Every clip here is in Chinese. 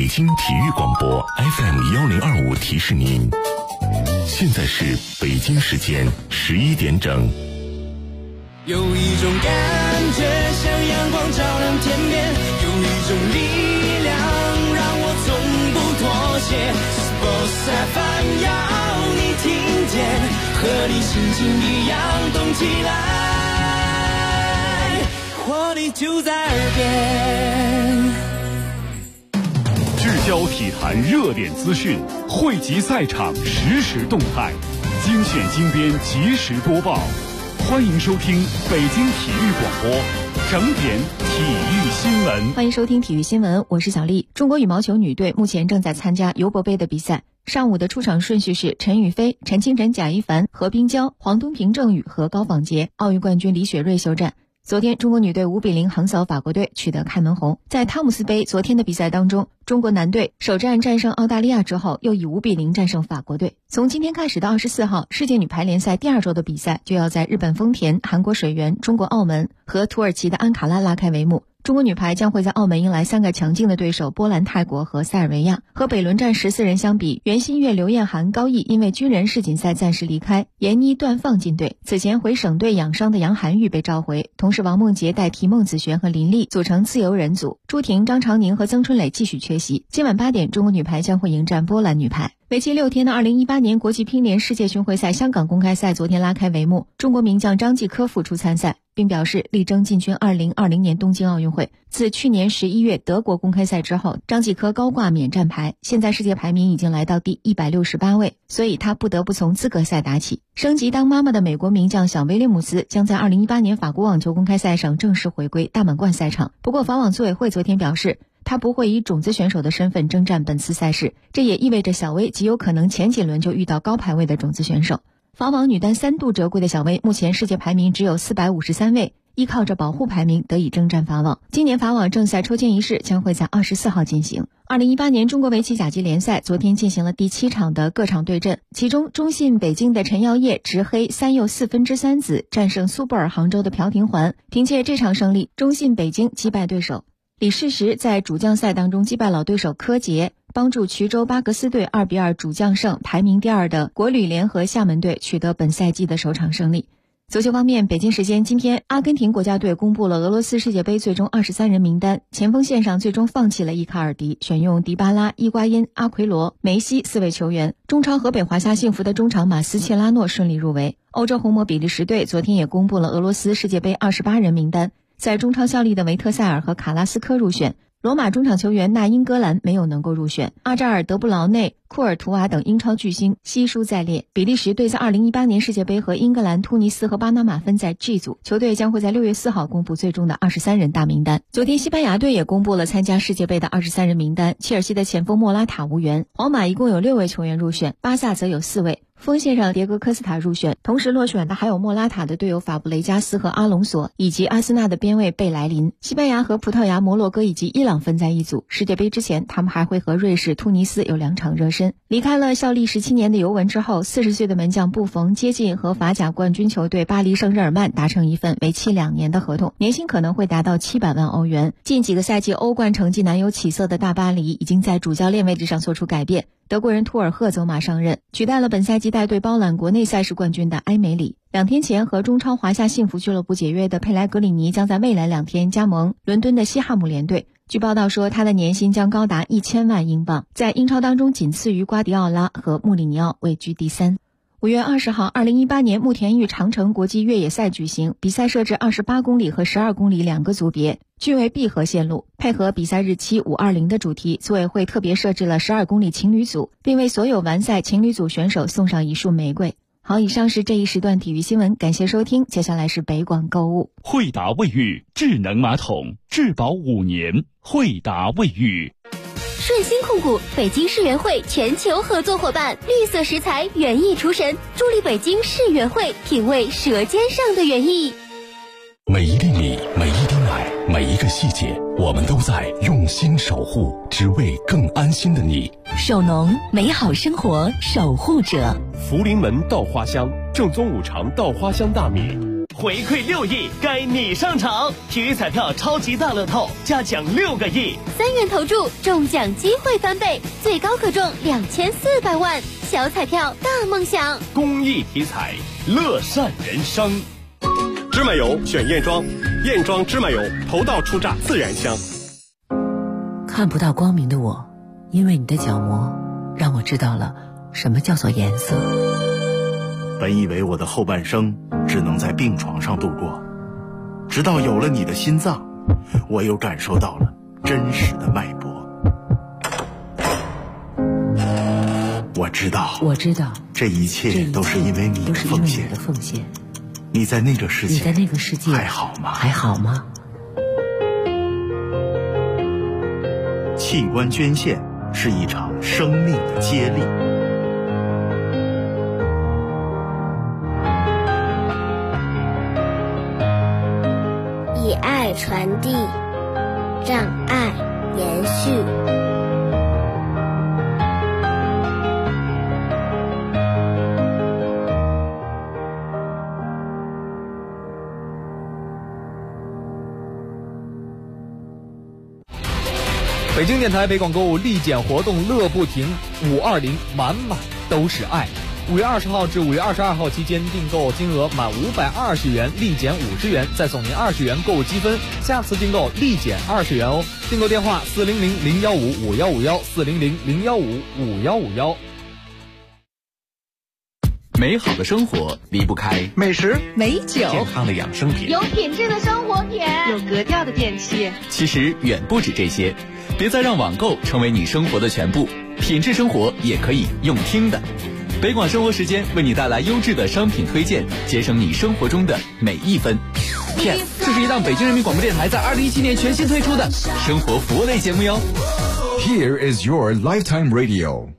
京体育广播 FM1025提示您，现在是北京时间11点整。 有一种感觉像阳光照亮天边，有一种力量让我从不妥协。Sports FM 要你听见，和你心情一样动起来，活力就在耳边。 聚焦体坛热点资讯，汇集赛场实时动态，精选精编及时播报。欢迎收听北京体育广播整点体育新闻。 欢迎收听体育新闻，我是小丽。中国羽毛球女队目前正在参加尤伯杯的比赛。上午的出场顺序是陈雨菲、陈清晨、贾一凡、何冰娇、黄东萍、郑宇和高仿洁，奥运冠军李雪芮休战。昨天中国女队5-0横扫法国队，取得开门红。在汤姆斯杯昨天的比赛当中，中国男队首战战胜澳大利亚之后，又以5-0战胜法国队。从今天开始的24号世界女排联赛第2周的比赛就要在日本丰田、韩国水源、中国澳门和土耳其的安卡拉拉开帷幕。中国女排将会在澳门迎来3个强劲的对手波兰、泰国和塞尔维亚。和北轮战14人相比，袁心玥、刘晏含、高毅因为军人世锦赛暂时离开，闫妮、段放进队。此前回省队养伤的杨涵玉被召回，同时王梦洁代替孟子璇和林丽组成自由人组，朱婷、张常宁和曾春蕾继续缺席。今晚8点，中国女排将会迎战波兰女排。为期6天的2018年国际乒联世界巡回赛香港公开赛昨天拉开帷幕，中国名将张继科复出参赛，并表示力争进军2020年东京奥运会。自去年11月德国公开赛之后，张继科高挂免战牌，现在世界排名已经来到第168位，所以他不得不从资格赛打起。升级当妈妈的美国名将小威廉姆斯将在2018年法国网球公开赛上正式回归大满贯赛场。不过法网组委会昨天表示，他不会以种子选手的身份征战本次赛事，这也意味着小威极有可能前几轮就遇到高排位的种子选手。法网女单3度折桂的小威，目前世界排名只有453位，依靠着保护排名得以征战法网。今年法网正赛抽签仪式将会在24号进行。2018年中国围棋甲级联赛昨天进行了第7场的各场对阵，其中中信北京的陈耀烨执黑3又4分之3子战胜苏泊尔杭州的朴廷桓，凭借这场胜利，中信北京击败对手。李世石在主将赛当中击败老对手柯洁，帮助衢州巴格斯队2-2主将胜排名第2的国旅联合厦门队取得本赛季的首场胜利。足球方面，北京时间今天，阿根廷国家队公布了俄罗斯世界杯最终23人名单，前锋线上最终放弃了伊卡尔迪，选用迪巴拉、伊瓜因、阿奎罗、梅西4位球员。中超河北华夏幸福的中场马斯切拉诺顺利入围。欧洲红魔比利时队昨天也公布了俄罗斯世界杯28人名单，在中超效力的维特塞尔和卡拉斯科入选，罗马中场球员纳英格兰没有能够入选，阿扎尔、德布劳内、库尔图瓦等英超巨星悉数在列。比利时队在2018年世界杯和英格兰、突尼斯和巴拿马分在 G 组，球队将会在6月4号公布最终的23人大名单。昨天西班牙队也公布了参加世界杯的23人名单，切尔西的前锋莫拉塔无缘，皇马一共有6位球员入选，巴萨则有4位。锋线上迭戈科斯塔入选，同时落选的还有莫拉塔的队友法布雷加斯和阿隆索，以及阿森纳的边卫贝莱林。西班牙和葡萄牙、摩洛哥以及伊朗分在一组。世界杯之前，他们还会和瑞士、突尼斯有2场热身。离开了效力17年的尤文之后，40岁的门将布冯接近和法甲冠军球队巴黎圣日耳曼达成一份为期2年的合同，年薪可能会达到700万欧元。近几个赛季欧冠成绩难有起色的大巴黎已经在主教练位置上做出改变，德国人图尔赫走马上任，取代了本赛季带队包揽国内赛事冠军的埃梅里。2天前和中超华夏幸福俱乐部解约的佩莱格里尼将在未来2天加盟伦敦的西汉姆联队。据报道说，他的年薪将高达1000万英镑，在英超当中仅次于瓜迪奥拉和穆里尼奥，位居第3。5月20号，2018年慕田峪长城国际越野赛举行，比赛设置28公里和12公里2个组别，均为闭合线路。配合比赛日期520的主题，组委会特别设置了12公里情侣组，并为所有完赛情侣组选手送上一束玫瑰。好，以上是这一时段体育新闻，感谢收听。接下来是北广购物。 惠达卫浴智能马桶，质保5年。惠达卫浴。 顺心控股北京世园会全球合作伙伴，绿色食材园艺厨神，助力北京世园会品味舌尖上的园艺。 每一粒米，每一滴奶，每一个细节，我们都在用心守护，只为更安心的你。 守农，美好生活守护者。 福临门稻花香，正宗5常稻花香大米， 回馈6亿，该你上场。体育彩票超级大乐透加奖6个亿 ，3元投注中奖机会翻倍，最高可中2400万。小彩票大梦想， 公益体彩，乐善人生。 芝麻油选燕庄，燕庄芝麻油头道出榨自然香。 看不到光明的我，因为你的角膜让我知道了什么叫做颜色。 本以为我的后半生只能在病床上度过，直到有了你的心脏，我又感受到了真实的脉搏。我知道，这一切都是因为你的奉献。你在那个世界还好吗？器官捐献是一场生命的接力。 以爱传递，让爱延续。 北京电台北广购物立减活动乐不停，520满满都是爱。5月20号至5月22号期间，订购金额满520元立减50元，再送您20元购物积分，下次订购立减20元哦。订购电话400-015-5151，400-015-5151。 美好的生活离不开美食、 美酒、 健康的养生品、 有品质的生活品、 有格调的电器。 其实远不止这些，别再让网购成为你生活的全部，品质生活也可以用听的。北广生活时间为你带来优质的商品推荐，节省你生活中的每一分。PS， 这是一档北京人民广播电台在2017年全新推出的生活服务类节目哟。 Here is your lifetime radio。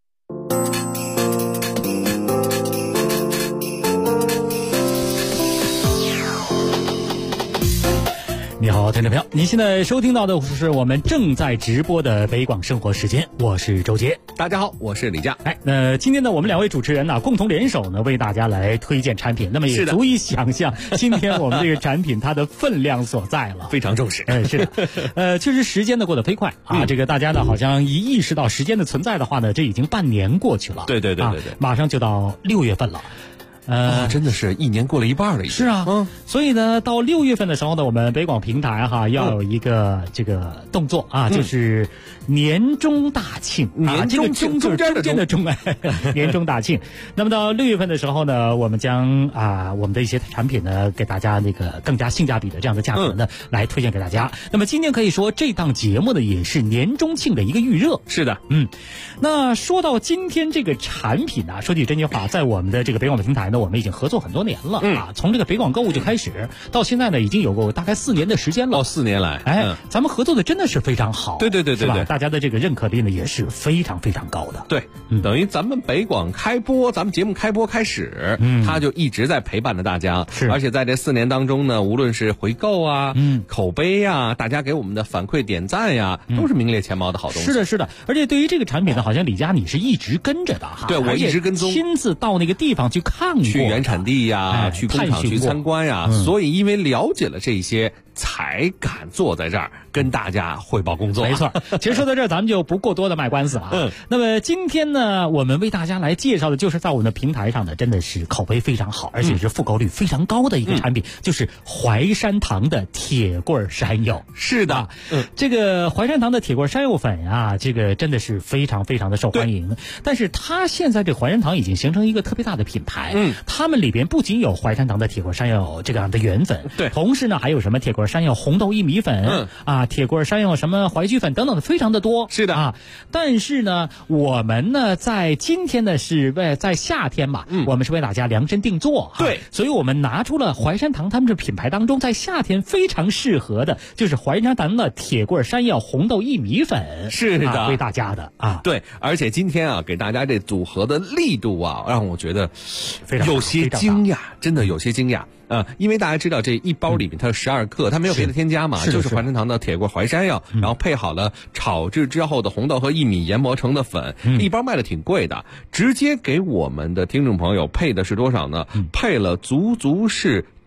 你好，听众朋友，您现在收听到的是我们正在直播的北广生活时间，我是周杰。 大家好，我是李佳。 今天呢，我们2位主持人呢共同联手呢，为大家来推荐产品。那么也足以想象今天我们这个产品它的分量所在了， 非常重视。 是的，确实时间呢过得飞快啊。这个大家呢好像一意识到时间的存在的话呢，这已经半年过去了。 对， 马上就到6月份了。 真的是一年过了一半了。 是啊，所以呢，到6月份的时候呢，我们北广平台要有一个这个动作啊，就是年终大庆啊，这个中间的中年终大庆。那么到6月份的时候呢，我们将我们的一些产品呢，给大家那个更加性价比的这样的价格呢，来推荐给大家。那么今天可以说这档节目呢，也是年终庆的一个预热。 是的， 那说到今天这个产品啊，说句真心话，在我们的这个北广的平台呢，我们已经合作很多年了从这个北广购物就开始，到现在呢，已经有过大概4年的时间了。 4年来， 咱们合作的真的是非常好。 对， 是吧？大家的这个认可率呢，也是非常非常高的。 对，等于咱们北广开播，咱们节目开播开始，他就一直在陪伴着大家。 是， 而且在这4年当中呢，无论是回购啊，口碑啊，大家给我们的反馈点赞呀，都是名列前茅的好东西。 是的，而且对于这个产品呢，好像李佳你是一直跟着的哈。 对，我一直跟踪， 亲自到那个地方去看过， 去原产地呀，去工厂去参观呀，所以因为了解了这些，才敢坐在这儿跟大家汇报工作。 没错，其实说到这儿，咱们就不过多的卖关子了。那么今天呢，我们为大家来介绍的就是在我们的平台上呢，真的是口碑非常好，而且是复购率非常高的一个产品，就是淮山堂的铁棍山药。 是的， 这个淮山堂的铁棍山药粉啊，这个真的是非常非常的受欢迎。但是它现在这淮山堂已经形成一个特别大的品牌，他们里边不仅有淮山堂的铁棍山药这样的原粉， 对， 同时呢还有什么铁棍山药红豆薏米粉，铁棍山药什么淮剧粉等等的，非常的多。 是的啊，但是呢，我们呢在今天呢是在夏天嘛，我们是为大家量身定做， 对， 所以我们拿出了淮山堂他们这品牌当中在夏天非常适合的，就是淮山堂的铁棍山药红豆薏米粉， 是的， 为大家的啊。 对，而且今天啊给大家这组合的力度啊，让我觉得非常有些惊讶，真的有些惊讶。因为大家知道这一包里面它是12克，它没有别的添加嘛，就是淮山堂的铁棍淮山药，然后配好了炒制之后的红豆和薏米研磨成的粉，一包卖的挺贵的，直接给我们的听众朋友配的是多少呢？配了足是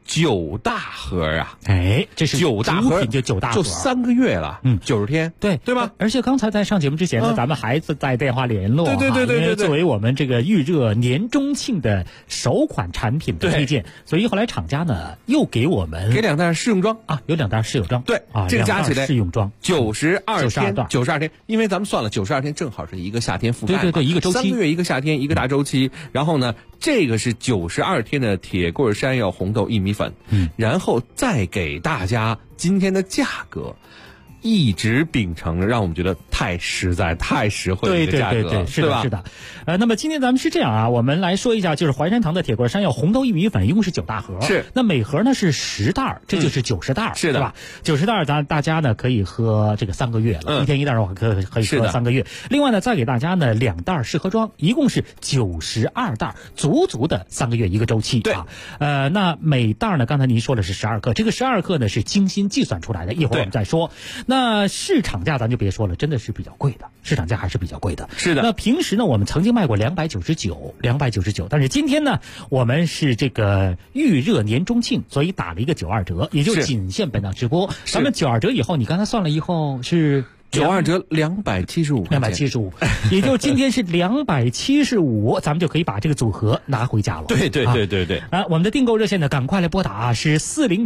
9大盒啊！ 哎，这是 9大盒， 就9大盒， 就3个月了，90天， 对吧？ 而且刚才在上节目之前呢，咱们还在电话联络， 对， 因为作为我们这个预热年中庆的首款产品的推荐，所以后来厂家呢又给我们 2袋试用装啊，有2袋试用装， 对啊，这个加起来试用装 92天，因为咱们算了92天正好是一个夏天覆盖， 对，一个周期 ，3个月一个夏天一个大周期，然后呢，这个是92天的铁棍山药红豆薏米粉，然后再给大家今天的价格。一直秉承着让我们觉得太实在、太实惠的一个价格， 对，是的。那么今天咱们是这样啊，我们来说一下，就是淮山堂的铁棍山药红豆薏米粉，一共是9大盒， 是。 那每盒呢是10袋，这就是90袋， 是的， 吧？90袋，大家呢可以喝这个3个月了，一天1袋的话可以喝3个月。另外呢，再给大家呢2袋试喝装，一共是92袋，足的3个月一个周期。 对啊，那每袋呢，刚才您说的是12克，这个12克呢是精心计算出来的，一会儿我们再说。那市场价咱就别说了，真的是比较贵的，市场价还是比较贵的。 是的。 那平时呢，我们曾经卖过299，但是今天呢，我们是这个预热年中庆，所以打了一个92折，也就仅限本档直播。咱们92折以后，你刚才算了以后是。 92折275， 也就今天是275，咱们就可以把这个组合拿回家了。 对。 我们的订购热线呢，赶快来拨打是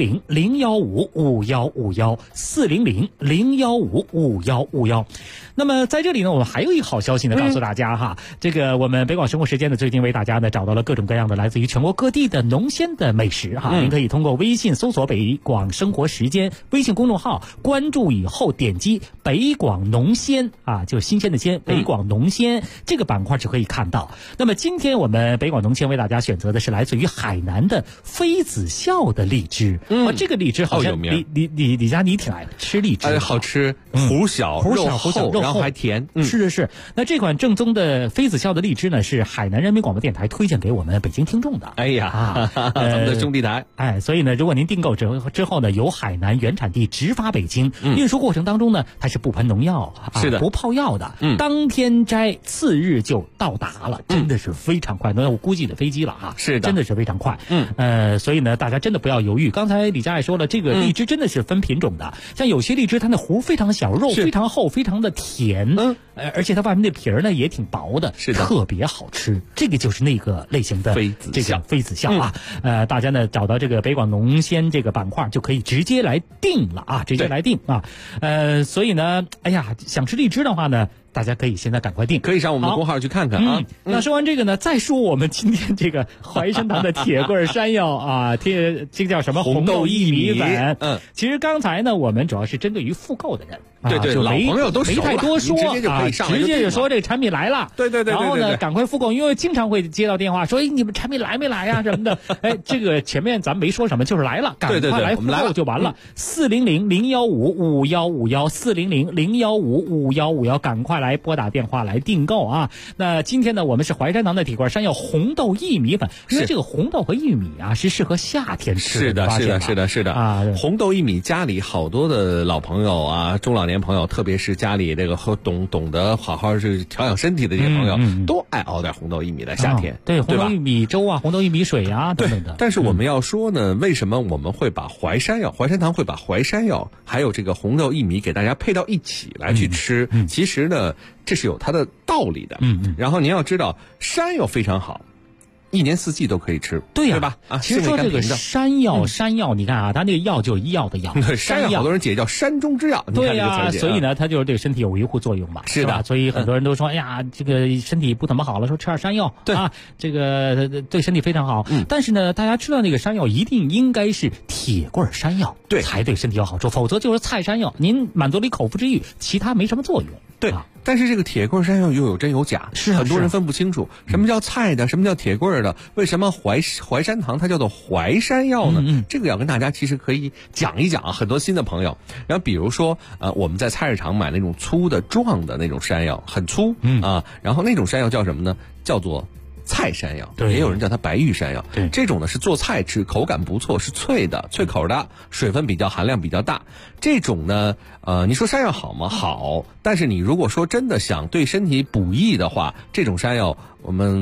400-015-5151，400-015-5151。那么在这里呢，我们还有一个好消息呢，告诉大家哈，这个我们北广生活时间呢，最近为大家呢找到了各种各样的来自于全国各地的农鲜的美食哈，您可以通过微信搜索北广生活时间微信公众号，关注以后点击北广农鲜啊，就新鲜的鲜，北广农鲜这个板块就可以看到。那么今天我们北广农鲜为大家选择的是来自于海南的妃子笑的荔枝，这个荔枝好像李佳你挺爱吃荔枝， 好吃，核小肉厚，然后还甜， 是。那这款正宗的妃子笑的荔枝呢，是海南人民广播电台推荐给我们北京听众的。 哎呀，咱们的兄弟台， 所以呢，如果您订购之后呢，由海南原产地直发北京，运输过程当中呢，它是不喷农药， 是的， 不泡药的，当天摘，次日就到达了，真的是非常快。那我估计的飞机了啊， 是的， 真的是非常快。所以呢，大家真的不要犹豫。刚才李佳也说了，这个荔枝真的是分品种的，像有些荔枝它的核非常小，肉非常厚，非常的甜，而且它外面的皮儿呢也挺薄的， 是的， 特别好吃。这个就是那个类型的这个妃子笑啊。大家呢找到这个北广农鲜这个板块就可以直接来订了啊，直接来订啊。所以呢，哎呀，想吃荔枝的话呢，大家可以现在赶快订， 可以上我们的公号去看看啊。 那说完这个呢，再说我们今天这个淮山堂的铁棍山药啊，这个叫什么红豆薏米粉。其实刚才呢，我们主要是针对于复购的人， 对，老朋友都没太多说， 直接就可以上来， 直接就说这个产品来了。 对。 然后呢，赶快复购，因为经常会接到电话说，你们产品来没来呀什么的。这个前面咱们没说什么，就是来了，赶快来复购就完了。400-015-5151，400-015-5151，赶快来拨打电话来订购啊！那今天呢，我们是淮山堂的铁棍山药红豆薏米粉，因为这个红豆和薏米啊是适合夏天吃的。 是的啊！红豆薏米家里好多的老朋友啊，中老年朋友，特别是家里这个懂得好好是调养身体的这些朋友，都爱熬点红豆薏米在夏天。 对，红豆薏米粥啊，红豆薏米水啊等等的。 但是我们要说呢，为什么我们会把淮山堂会把淮山药还有这个红豆薏米给大家配到一起来去吃？其实呢，这是有它的道理的。然后您要知道，山药非常好，一年四季都可以吃， 对吧？ 其实说这个山药，你看啊，它那个药就是医药的药， 山药好多人解叫山中之药， 对呀，所以呢，它就是对身体有维护作用嘛， 是吧？所以很多人都说，哎呀，这个身体不怎么好了，说吃点山药， 对啊，这个对身体非常好。但是呢，大家知道那个山药一定应该是铁棍山药， 对， 才对身体有好处，否则就是菜山药，您满足了一口腹之欲，其他没什么作用。 对，但是这个铁棍山药又有真有假，很多人分不清楚什么叫菜的，什么叫铁棍的，为什么淮山堂它叫做淮山药呢？这个要跟大家其实可以讲一讲啊，很多新的朋友。然后比如说我们在菜市场买那种粗的壮的那种山药，很粗然后那种山药叫什么呢？叫做菜山药，也有人叫它白玉山药。 对， 这种呢是做菜吃，口感不错，是脆的、脆口的，水分含量比较大。这种呢，你说山药好吗？好，但是你如果说真的想对身体补益的话，这种山药我们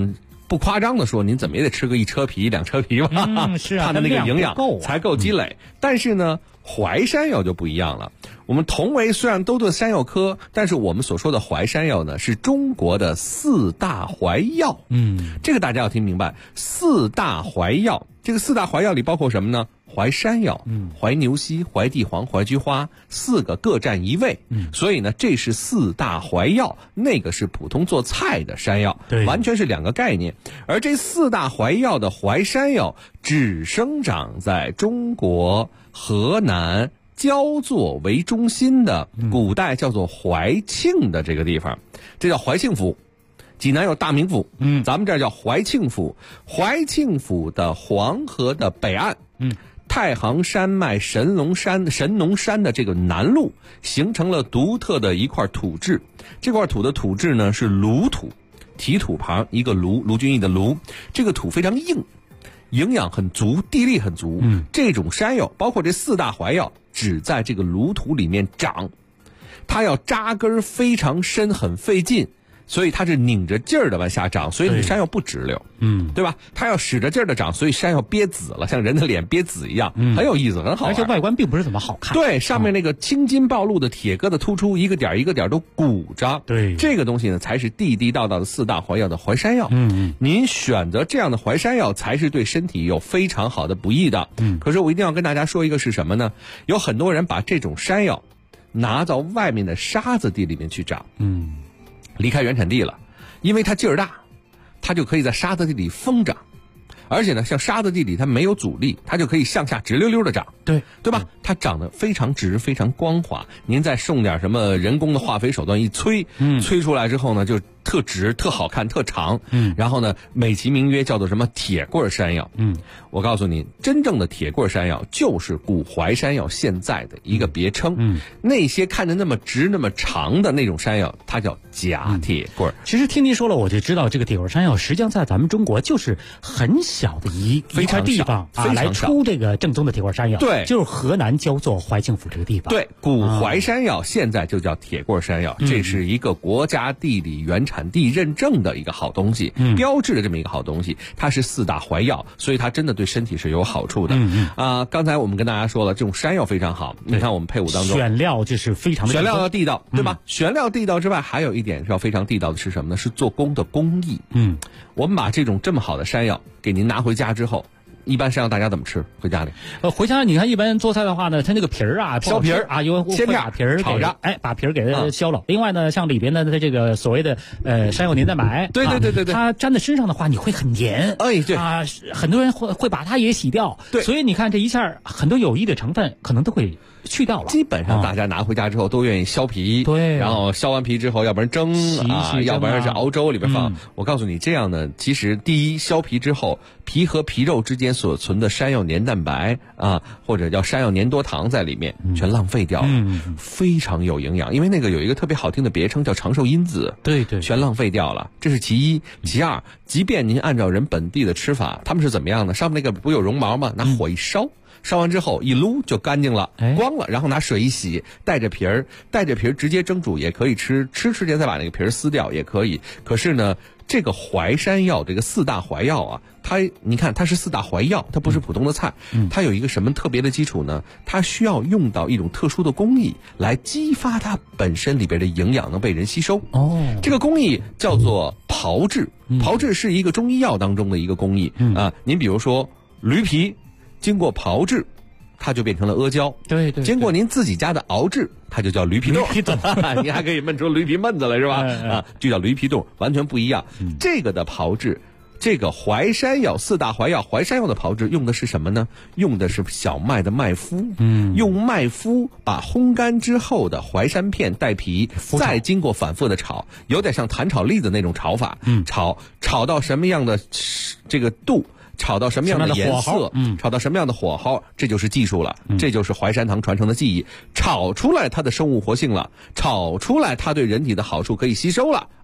不夸张的说，您怎么也得吃个1车皮2车皮吧， 是啊， 它的那个营养才够积累。但是呢，淮山药就不一样了。我们同为虽然都对山药科，但是我们所说的淮山药呢，是中国的4大淮药。这个大家要听明白，4大淮药，这个4大淮药里包括什么呢？淮山药、淮牛膝、淮地黄、淮菊花，4个各占1位。所以呢，这是4大淮药，那个是普通做菜的山药，完全是2个概念。而这4大淮药的淮山药，只生长在中国河南焦作为中心的古代叫做怀庆的这个地方，这叫怀庆府。济南有大名府，咱们这儿叫怀庆府。怀庆府的黄河的北岸，太行山脉神农山的这个南麓，形成了独特的一块土质。这块土的土质呢是卢土，提土旁一个卢俊义的卢。这个土非常硬，营养很足，地力很足。这种山药，包括这4大淮药，只在这个卢土里面长，它要扎根非常深，很费劲。所以它是拧着劲儿的往下长，所以你山药不直溜，对吧？它要使着劲儿的长，所以山药憋紫了，像人的脸憋紫一样，很有意思，很好玩， 而且外观并不是怎么好看。 对，上面那个青筋暴露的铁疙瘩突出，一个点一个点都鼓着。 对， 这个东西呢，才是地地道道的4大淮药的淮山药。您选择这样的淮山药，才是对身体有非常好的补益的。可是我一定要跟大家说一个是什么呢？有很多人把这种山药拿到外面的沙子地里面去长。离开原产地了，因为它劲儿大，它就可以在沙子地里疯长，而且呢，像沙子地里它没有阻力，它就可以向下直溜溜的长，对吧？它长得非常直，非常光滑。您再送点什么人工的化肥手段一催，催出来之后呢，就特直、特好看、特长。然后呢，美其名曰叫做什么铁棍山药。我告诉你，真正的铁棍山药就是古淮山药现在的一个别称。那些看着那么直、那么长的那种山药，它叫假铁棍。 其实听您说了，我就知道这个铁棍山药实际上在咱们中国就是很小的一块地方啊，来出这个正宗的铁棍山药。对，就是河南焦作怀庆府这个地方。 对，古淮山药现在就叫铁棍山药，这是一个国家地理原产地认证的一个好东西，标志的这么一个好东西。它是4大淮药，所以它真的对身体是有好处的。刚才我们跟大家说了，这种山药非常好。你看我们配伍当中选料就是非常的选料要地道，对吧？选料地道之外，还有一点是要非常地道的是什么呢？是做工的工艺。我们把这种这么好的山药给您拿回家之后，一般山药大家怎么吃？回家里？ 回家你看一般做菜的话呢，它那个皮儿啊， 削皮儿啊，有切片把皮儿炒着， 把皮儿给它削了。另外呢，像里边的它这个所谓的山药黏蛋白， 对， 它粘在身上的话，你会很黏。对啊，很多人会把它也洗掉。对，所以你看这一下很多有益的成分可能都会去掉了。 基本上大家拿回家之后都愿意削皮，对，然后削完皮之后，要不然蒸啊，要不然是熬粥里边放。我告诉你，这样呢，其实第一，削皮之后，皮和皮肉之间所存的山药黏蛋白啊，或者叫山药黏多糖在里面，全浪费掉了，非常有营养。因为那个有一个特别好听的别称叫长寿因子，对，全浪费掉了。这是其一，其二，即便您按照人本地的吃法，他们是怎么样呢？上面那个不有绒毛吗？拿火一烧。烧完之后一撸就干净了，光了，然后拿水一洗，带着皮儿直接蒸煮也可以吃之前再把那个皮儿撕掉也可以。可是呢，这个淮山药这个4大淮药啊，你看它是4大淮药，它不是普通的菜，它有一个什么特别的基础呢？它需要用到一种特殊的工艺来激发它本身里边的营养能被人吸收。这个工艺叫做炮制，炮制是一个中医药当中的一个工艺啊。您比如说驴皮。经过炮制，它就变成了阿胶。对，经过您自己家的熬制，它就叫驴皮冻。你还可以焖出驴皮焖子来，是吧？就叫驴皮冻，完全不一样。这个的炮制，这个淮山药4大淮药，淮山药的炮制用的是什么呢？用的是小麦的麦麸。用麦麸把烘干之后的淮山片带皮，再经过反复的炒，有点像弹炒栗子那种炒法。炒到什么样的这个度？炒到什么样的颜色，炒到什么样的火候，这就是技术了，这就是淮山堂传承的技艺。炒出来它的生物活性了，炒出来它对人体的好处可以吸收了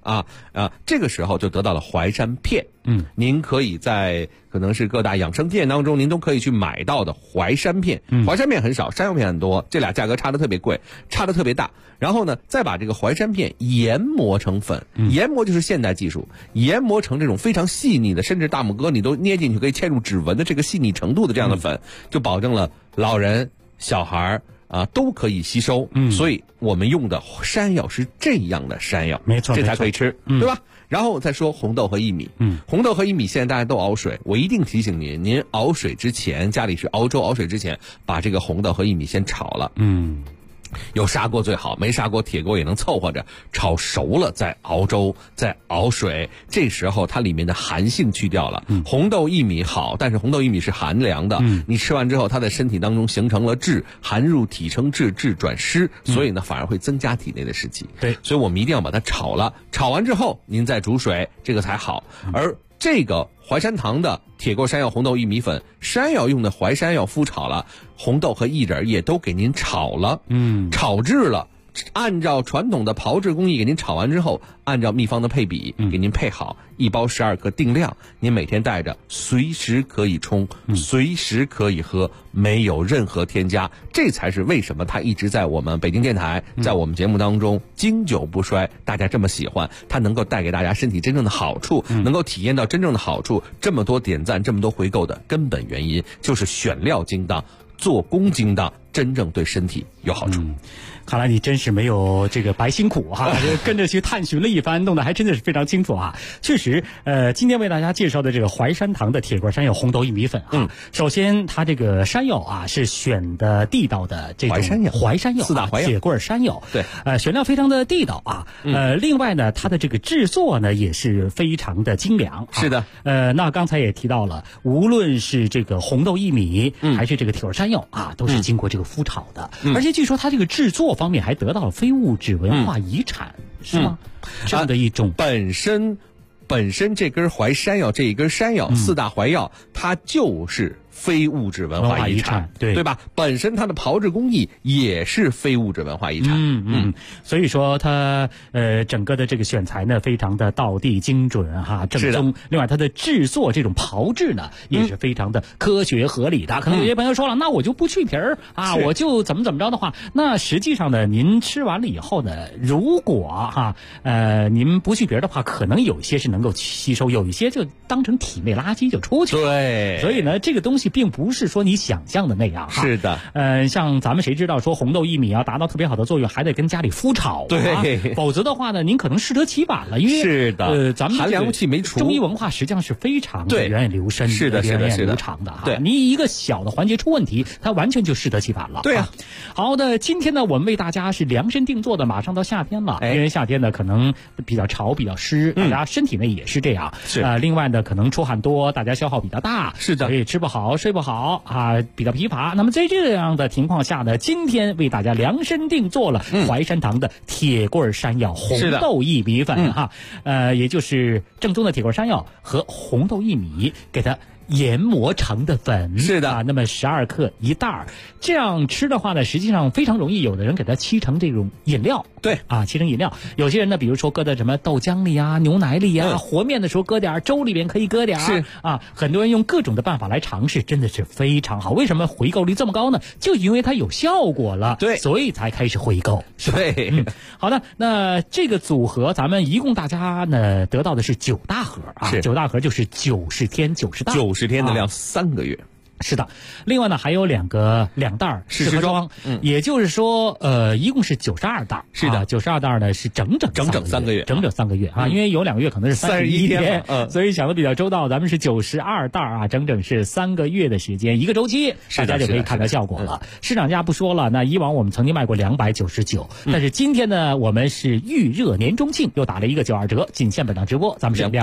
这个时候就得到了淮山片。您可以在可能是各大养生店当中，您都可以去买到的淮山片。淮山片很少，山药片很多，这俩价格差得特别贵，差得特别大。然后呢，再把这个淮山片研磨成粉，研磨就是现代技术，研磨成这种非常细腻的，甚至大拇哥你都捏进去可以嵌入指纹的这个细腻程度的这样的粉，就保证了老人、小孩都可以吸收。所以我们用的山药是这样的山药， 没错， 这才可以吃，对吧？然后再说红豆和薏米。红豆和薏米现在大家都熬水，我一定提醒您熬水之前，家里是熬粥熬水之前，把这个红豆和薏米先炒了。有砂锅最好，没砂锅铁锅也能凑合着，炒熟了再熬粥，再熬水，这时候它里面的寒性去掉了。红豆薏米好，但是红豆薏米是寒凉的，你吃完之后它在身体当中形成了滞，寒入体生滞，滞转湿，所以呢反而会增加体内的湿气。 对， 所以我们一定要把它炒了，炒完之后您再煮水，这个才好。而这个淮山堂的铁锅山药红豆薏米粉，山药用的淮山药麸炒了，红豆和薏仁也都给您炒了，炒制了，按照传统的炮制工艺给您炒完之后，按照秘方的配比给您配好，一包12克定量，您每天带着，随时可以冲，随时可以喝，没有任何添加。这才是为什么它一直在我们北京电台，在我们节目当中经久不衰，大家这么喜欢，它能够带给大家身体真正的好处，能够体验到真正的好处，这么多点赞，这么多回购的根本原因就是选料精当，做工精当，真正对身体有好处。 看来你真是没有这个白辛苦哈，跟着去探寻了一番，弄得还真的是非常清楚啊。确实，今天为大家介绍的这个淮山堂的铁罐山药红豆薏米粉啊，首先它这个山药啊是选的地道的这种淮山药， 四大淮药， 铁罐山药， 对， 选料非常的地道啊。另外呢，它的这个制作呢也是非常的精良。 是的， 那刚才也提到了，无论是这个红豆薏米，还是这个铁罐山药啊，都是经过这个麸炒的，而且据说它这个制作方面还得到了非物质文化遗产，是吗？这样的一种本身这根淮山药，这一根山药，四大淮药，它就是非物质文化遗产，对吧？本身它的炮制工艺也是非物质文化遗产。 所以说它整个的这个选材呢非常的道地精准哈，正宗。另外它的制作这种炮制呢也是非常的科学合理的。可能有些朋友说了，那我就不去皮儿啊，我就怎么着的话，那实际上呢，您吃完了以后呢，如果您不去皮儿的话，可能有一些是能够吸收，有一些就当成体内垃圾就出去了。 对， 所以呢，这个东西并不是说你想象的那样哈。 是的， 像咱们谁知道说红豆薏米啊达到特别好的作用，还得跟家里麸炒， 对， 否则的话呢，您可能适得其反了。因为是的， 咱们寒凉气没除， 中医文化实际上是非常源远流深， 是的， 源远流长的哈。对，你一个小的环节出问题，它完全就适得其反了。 对啊。 好的，今天呢，我们为大家是量身定做的，马上到夏天了，因为夏天呢可能比较潮、比较湿，大家身体呢也是这样。 是另外呢，可能出汗多，大家消耗比较大， 是的， 所以吃不好、睡不好啊，比较疲乏。那么在这样的情况下呢，今天为大家量身定做了淮山堂的铁棍山药红豆薏米粉哈，也就是正宗的铁棍山药和红豆薏米给它研磨成的粉， 是的， 那么12克一袋儿，这样吃的话呢，实际上非常容易。有的人给它沏成这种饮料， 对啊，沏成饮料。有些人呢，比如说搁在什么豆浆里啊、牛奶里啊，和面的时候搁点，粥里边可以搁点， 是啊，很多人用各种的办法来尝试，真的是非常好。为什么回购率这么高呢？就因为它有效果了， 对， 所以才开始回购。 对， 好的，那这个组合咱们一共大家呢得到的是9大盒啊，9大盒就是90天90袋 ，90天的量3个月。 是的，另外呢还有两袋试吃装，也就是说一共是92袋。 是的 ，92袋呢是整整 3个月， 整整3个月啊，因为有2个月可能是31天，所以想的比较周到。咱们是92袋啊，整整是3个月的时间，一个周期，大家就可以看到效果了。市场价不说了，那以往我们曾经卖过299，但是今天呢，我们是预热年中庆，又打了一个92折，仅限本档直播，咱们是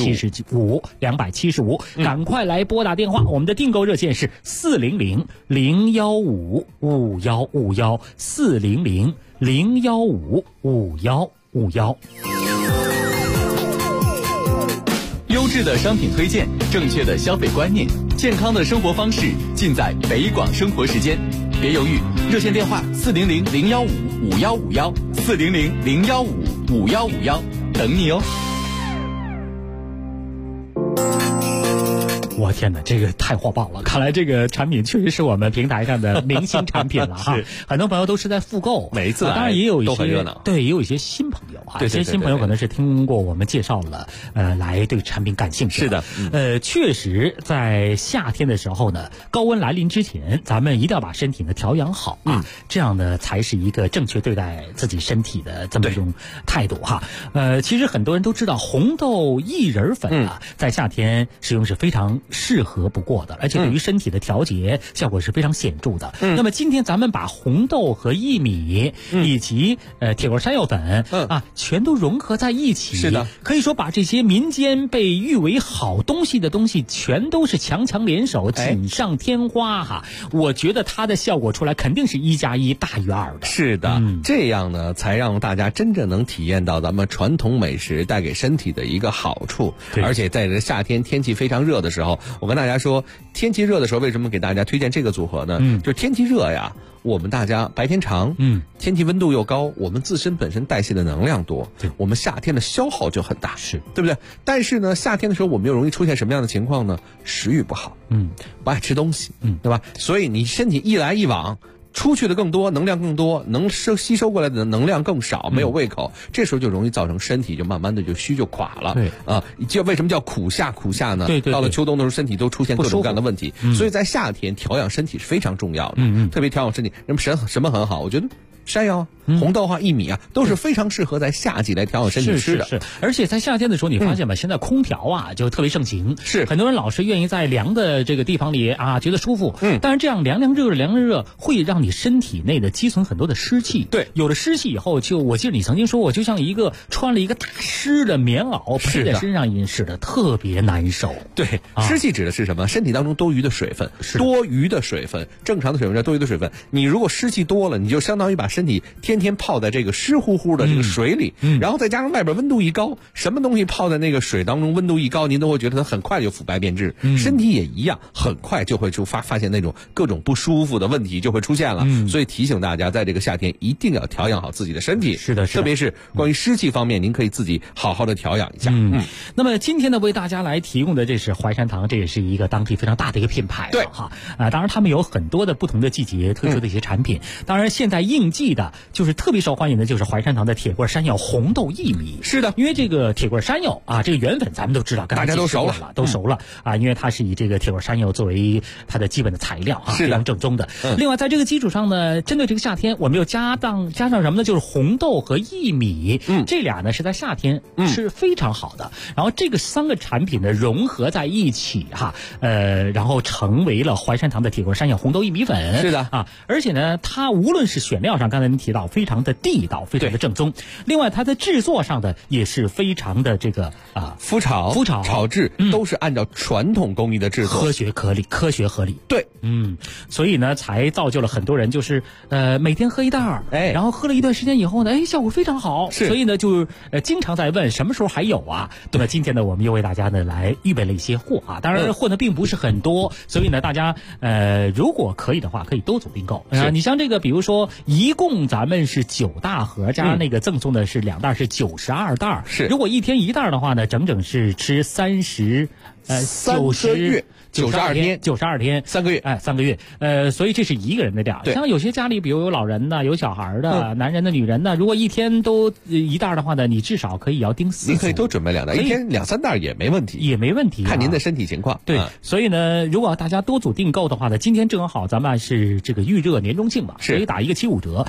275，赶快来拨打电话，我们的订购热线是400-015-5151，400-015-5151。 优质的商品推荐，正确的消费观念，健康的生活方式，尽在北广生活时间。别犹豫，热线电话400-015-5151，400-015-5151。 等你哦。 我天哪，这个太火爆了！看来这个产品确实是我们平台上的明星产品了哈。很多朋友都是在复购， 每一次当然也有一些都很热闹， 对，也有一些新朋友啊。 对， 一些新朋友可能是听过我们介绍了，来对产品感兴趣。 是的， 确实在夏天的时候呢，高温来临之前，咱们一定要把身体呢调养好啊，这样呢才是一个正确对待自己身体的这么一种态度哈。其实很多人都知道红豆薏仁粉啊，在夏天使用是非常适合不过的，而且对于身体的调节效果是非常显著的。那么今天咱们把红豆和薏米以及铁棍山药粉全都融合在一起， 是的， 可以说把这些民间被誉为好东西的东西全都是强强联手，锦上添花哈。我觉得它的效果出来肯定是1+1大于2的。 是的，这样呢才让大家真正能体验到咱们传统美食带给身体的一个好处。而且在这夏天天气非常热的时候，我跟大家说，天气热的时候为什么给大家推荐这个组合呢？就是天气热呀，我们大家白天长，天气温度又高，我们自身本身代谢的能量多，我们夏天的消耗就很大， 是对不对？但是呢，夏天的时候我们又容易出现什么样的情况呢？食欲不好，不爱吃东西，对吧？所以你身体一来一往，出去的更多，能量更多，能吸收过来的能量更少，没有胃口，这时候就容易造成身体就慢慢的就虚就垮了。 对啊，就为什么叫苦夏呢？ 对， 到了秋冬的时候，身体都出现各种各样的问题，所以在夏天调养身体是非常重要的。特别调养身体，什么很好？我觉得山药、红豆薏米都是非常适合在夏季来调养身体吃的。 是，而且在夏天的时候，你发现吗？现在空调就特别盛行， 是很多人老是愿意在凉的这个地方里觉得舒服。但是这样凉热会让你身体内的积存很多的湿气。 对， 有了湿气以后，我记得你曾经说过，就像一个穿了一个大湿的棉袄披在身上，使得特别难受。 对，湿气指的是什么？身体当中多余的水分，正常的水分叫多余的水分。你如果湿气多了，你就相当于把身体天天泡在这个湿乎乎的这个水里，然后再加上外边温度一高，什么东西泡在那个水当中，温度一高，您都会觉得它很快就腐败变质。身体也一样，很快就会发现那种各种不舒服的问题就会出现了。所以提醒大家，在这个夏天一定要调养好自己的身体。 是的， 特别是关于湿气方面，您可以自己好好的调养一下。 那么今天呢，为大家来提供的这是淮山堂，这也是一个当地非常大的一个品牌。 对当然他们有很多的不同的季节推出的一些产品。当然现在应季的就是特别受欢迎的就是淮山堂的铁棍山药红豆薏米。 是的， 因为这个铁棍山药这个原粉咱们都知道， 大家都熟了，因为它是以这个铁棍山药作为它的基本的材料是的， 非常正宗的。另外在这个基础上呢，针对这个夏天，我们又加上什么呢？就是红豆和薏米，这俩呢是在夏天是非常好的。然后这个3个产品呢融合在一起然后成为了淮山堂的铁棍山药红豆薏米粉。 是的而且呢，它无论是选料上，刚才您提到非常的地道，非常的正宗。另外，它在制作上的也是非常的这个麸炒、炒制都是按照传统工艺的制作， 科学合理。 对， 所以呢，才造就了很多人就是每天喝一袋然后喝了一段时间以后呢，效果非常好。所以呢，就经常在问什么时候还有啊？那么今天呢，我们又为大家呢来预备了一些货当然货呢并不是很多，所以呢，大家如果可以的话，可以多组订购。你像这个，比如说一共咱们是9大盒，加上那个赠送的是2袋，是92袋。 是， 如果一天1袋的话呢，整整是吃3个月。92天 ，3个月 ，3个月，所以这是一个人的量。像有些家里，比如有老人的、有小孩的、男人的、女人的，如果一天都1袋的话呢，你至少可以要订4组。 您可以多准备2袋，一天2、3袋也没问题，看您的身体情况。 对，所以呢，如果大家多组订购的话呢，今天正好咱们是这个预热年终庆嘛，所以打一个75折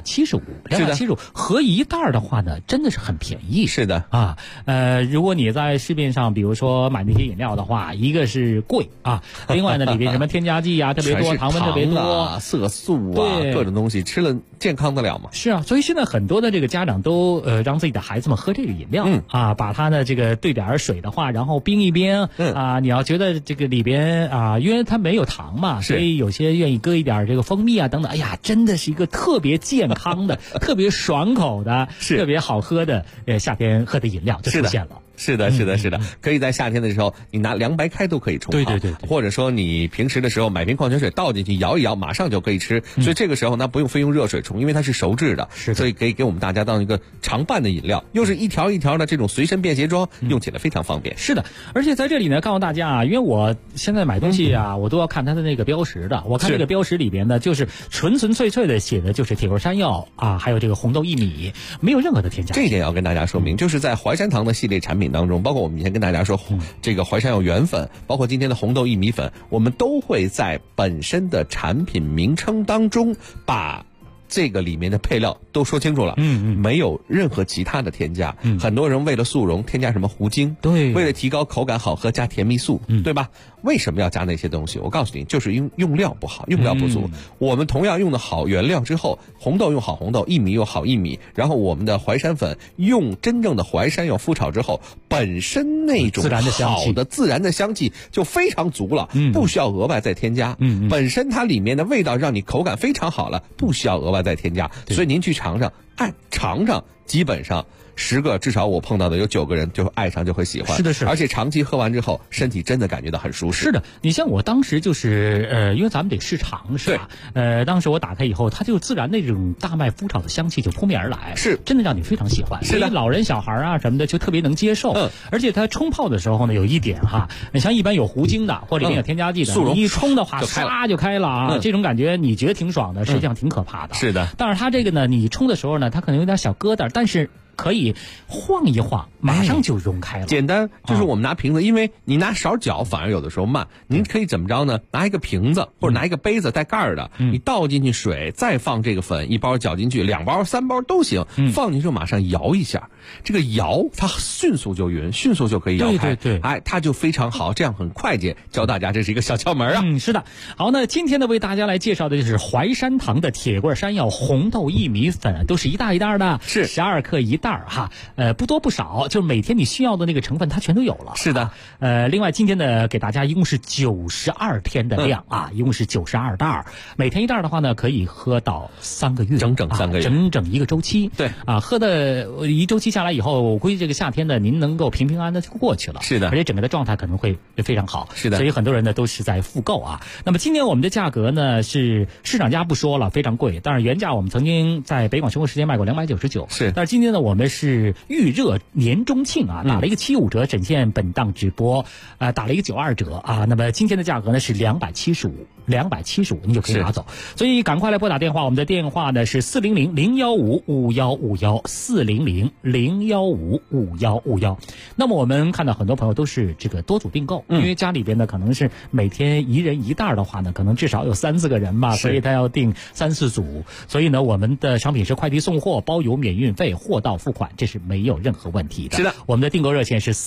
，275，合1袋的话呢，真的是很便宜。 是的如果你在市面上，比如说买那些饮料的话，一个是贵。另外呢，里边什么添加剂特别多，糖分特别多， 色素各种东西，吃了健康得了吗？ 是所以现在很多的这个家长都让自己的孩子们喝这个饮料把它呢这个兑点水的话，然后冰一冰你要觉得这个里边因为它没有糖嘛，所以有些愿意搁一点这个蜂蜜等等。哎呀，真的是一个特别健康的、特别爽口的、特别好喝的夏天喝的饮料就出现了。 是的，是的，是的，可以在夏天的时候，你拿凉白开都可以冲泡， 对， 或者说你平时的时候买瓶矿泉水倒进去摇一摇，马上就可以吃。所以这个时候呢，不用非用热水冲，因为它是熟制的，所以可以给我们大家当一个常拌的饮料，又是一条一条的这种随身便携装，用起来非常方便。 是的，而且在这里呢，告诉大家啊，因为我现在买东西啊，我都要看它的那个标识的。我看这个标识里边呢，就是纯纯粹粹的写的就是铁棍山药啊，还有这个红豆薏米，没有任何的添加。 这一点要跟大家说明，就是在淮山堂的系列产品当中，包括我们以前跟大家说这个淮山药原粉，包括今天的红豆薏米粉，我们都会在本身的产品名称当中把这个里面的配料都说清楚了，没有任何其他的添加。很多人为了速溶添加什么糊精， 对， 为了提高口感好喝加甜蜜素，对吧？为什么要加那些东西？我告诉你，就是用料不好，用料不足。我们同样用的好原料之后，红豆用好红豆，薏米用好薏米，然后我们的淮山粉用真正的淮山药麸炒之后，本身那种好的自然的香气就非常足了，不需要额外再添加。本身它里面的味道让你口感非常好了，不需要额外再添加。所以您去尝尝，尝尝，基本上10个至少我碰到的有9个人就爱上，就会喜欢。 是的， 而且长期喝完之后，身体真的感觉到很舒适。 是的，你像我当时就是因为咱们得试尝是吧？当时我打开以后，它就自然那种大麦麸炒的香气就扑面而来， 是真的让你非常喜欢。 是的， 老人小孩啊什么的就特别能接受。而且它冲泡的时候呢，有一点哈，你像一般有糊精的或者里面有添加剂的， 速溶一冲的话唰就开了啊，这种感觉你觉得挺爽的，实际上挺可怕的。 是的， 但是它这个呢，你冲的时候呢，它可能有点小疙瘩，但是可以晃一晃，马上就溶开了。 简单，就是我们拿瓶子，因为你拿勺搅反而有的时候慢。您可以怎么着呢？拿一个瓶子或者拿一个杯子带盖儿的，你倒进去水，再放这个粉，1包搅进去，2包、3包都行。放进去马上摇一下，这个摇它迅速就匀，迅速就可以摇开。 对， 它就非常好，这样很快捷。教大家这是一个小窍门啊。 是的。好，那今天呢为大家来介绍的就是淮山堂的铁棍山药红豆薏米粉，都是一袋一袋的， 是 12克一袋哈，不多不少，就每天你需要的那个成分它全都有了。 是的。 另外今天呢给大家一共是92天的量啊，一共是92袋，每天一袋的话呢可以喝到3个月， 整整3个月， 整整一个周期。 对啊，喝的一周期下来以后，我估计这个夏天呢您能够平平安安的就过去了。 是的， 而且整个的状态可能会非常好。 是的， 所以很多人呢都是在复购啊。那么今年我们的价格呢是市场价不说了，非常贵，但是原价我们曾经在北广生活时间卖过299， 是。 但是今天呢我们是预热年中庆啊，打了一个75折，展现本档直播，打了一个92折啊。那么今天的价格呢是275，你就可以拿走。所以赶快来拨打电话，我们的电话呢是400-015-5151，400-015-5151。那么我们看到很多朋友都是这个多组订购，因为家里边呢可能是每天1人1袋的话呢，可能至少有3-4个人吧，所以他要订3-4组。所以呢，我们的商品是快递送货，包邮免运费，货到付款，这是没有任何问题的。 是的， 我们的订购热线是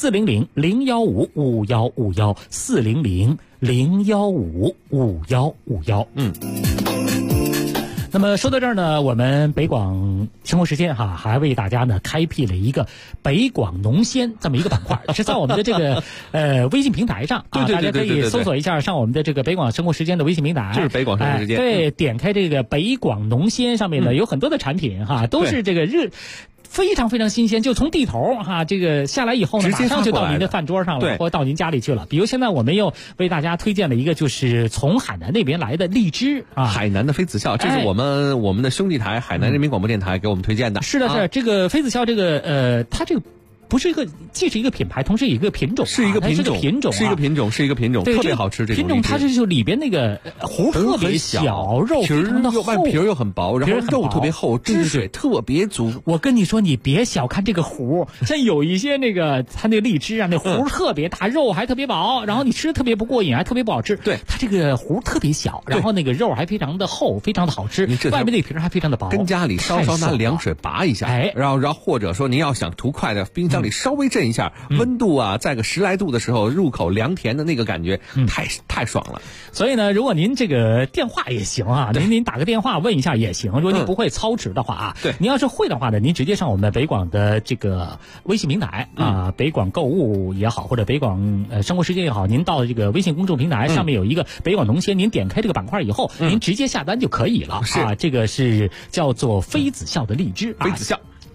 400-015-5151，400-015-5151。那么说到这儿呢，我们北广生活时间还为大家呢开辟了一个北广农鲜这么一个板块，是在我们的这个微信平台上对， 大家可以搜索一下，上我们的这个北广生活时间的微信平台， 就是北广生活时间。 对，点开这个北广农鲜上面呢有很多的产品都是这个非常非常新鲜，就从地头这个下来以后呢，马上就到您的饭桌上了，或者到您家里去了。比如现在我们又为大家推荐了一个，就是从海南那边来的荔枝海南的妃子笑，这是我们的兄弟台海南人民广播电台给我们推荐的。 是的，是这个妃子笑，这个它这个不是一个，既是一个品牌，同时也一个品种， 是一个品种， 是一个品种， 特别好吃。这品种它就里边那个核特别小，肉非常的厚， 外皮又很薄，然后肉特别厚，汁水特别足。 我跟你说，你别小看这个核，像有一些那个它那个荔枝啊，那核特别大，肉还特别薄，然后你吃特别不过瘾，还特别不好吃。 对， 它这个核特别小，然后那个肉还非常的厚，非常的好吃，外面那皮还非常的薄。 跟家里稍拿凉水拔一下，然后或者说您要想图快的，冰箱里稍微震一下。温度在个10来度的时候，入口凉甜的那个感觉，太爽了。 所以呢，如果您这个电话也行您打个电话问一下也行。如果您不会操持的话对， 您要是会的话呢，您直接上我们北广的这个微信平台北广购物也好，或者北广生活时间也好，您到这个微信公众平台上面有一个北广农鲜，您点开这个板块以后，您直接下单就可以了。这个是叫做妃子笑的荔枝， 妃子笑。